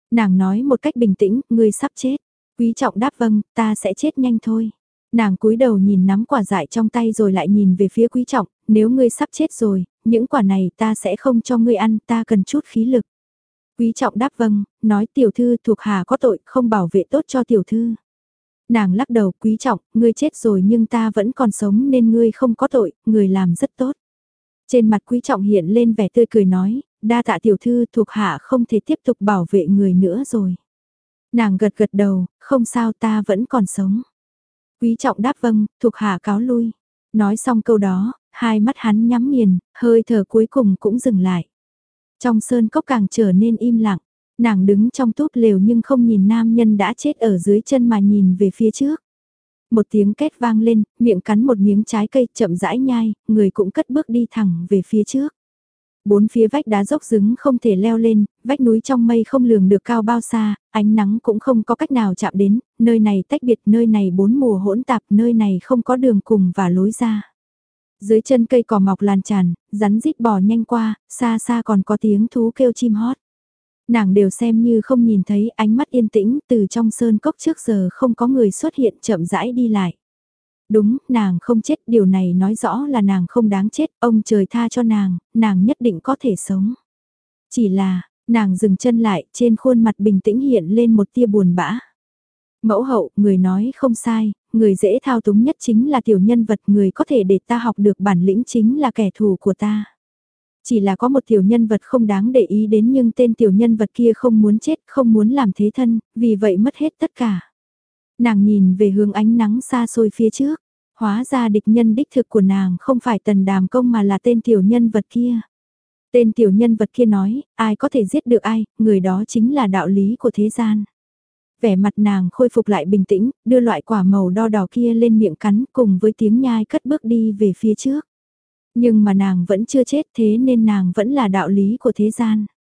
Nàng nói một cách bình tĩnh, ngươi sắp chết. Quý Trọng đáp vâng, ta sẽ chết nhanh thôi. Nàng cúi đầu nhìn nắm quả dại trong tay rồi lại nhìn về phía Quý Trọng, nếu ngươi sắp chết rồi, những quả này ta sẽ không cho ngươi ăn, ta cần chút khí lực. Quý Trọng đáp vâng, nói tiểu thư thuộc hạ có tội, không bảo vệ tốt cho tiểu thư. Nàng lắc đầu, Quý Trọng, ngươi chết rồi nhưng ta vẫn còn sống nên ngươi không có tội, người làm rất tốt. Trên mặt Quý Trọng hiện lên vẻ tươi cười nói, đa tạ tiểu thư, thuộc hạ không thể tiếp tục bảo vệ người nữa rồi. Nàng gật gật đầu, không sao, ta vẫn còn sống. Quý Trọng đáp vâng, thuộc hạ cáo lui. Nói xong câu đó, hai mắt hắn nhắm nghiền, hơi thở cuối cùng cũng dừng lại. Trong sơn cốc càng trở nên im lặng, nàng đứng trong túp lều nhưng không nhìn nam nhân đã chết ở dưới chân mà nhìn về phía trước. Một tiếng két vang lên, miệng cắn một miếng trái cây chậm rãi nhai, người cũng cất bước đi thẳng về phía trước. Bốn phía vách đá dốc rứng không thể leo lên, vách núi trong mây không lường được cao bao xa, ánh nắng cũng không có cách nào chạm đến, nơi này tách biệt, nơi này bốn mùa hỗn tạp, nơi này không có đường cùng và lối ra. Dưới chân cây cỏ mọc lan tràn, rắn rít bò nhanh qua, xa xa còn có tiếng thú kêu chim hót. Nàng đều xem như không nhìn thấy, ánh mắt yên tĩnh, từ trong sơn cốc trước giờ không có người xuất hiện chậm rãi đi lại. Đúng, nàng không chết, điều này nói rõ là nàng không đáng chết, ông trời tha cho nàng, nàng nhất định có thể sống. Chỉ là, nàng dừng chân lại, trên khuôn mặt bình tĩnh hiện lên một tia buồn bã. Mẫu hậu, người nói không sai, người dễ thao túng nhất chính là tiểu nhân vật, người có thể để ta học được bản lĩnh chính là kẻ thù của ta. Chỉ là có một tiểu nhân vật không đáng để ý đến nhưng tên tiểu nhân vật kia không muốn chết, không muốn làm thế thân, vì vậy mất hết tất cả. Nàng nhìn về hướng ánh nắng xa xôi phía trước, hóa ra địch nhân đích thực của nàng không phải Tần Đàm Công mà là tên tiểu nhân vật kia. Tên tiểu nhân vật kia nói, ai có thể giết được ai, người đó chính là đạo lý của thế gian. Vẻ mặt nàng khôi phục lại bình tĩnh, đưa loại quả màu đo đỏ kia lên miệng cắn cùng với tiếng nhai cất bước đi về phía trước. Nhưng mà nàng vẫn chưa chết thế nên nàng vẫn là đạo lý của thế gian.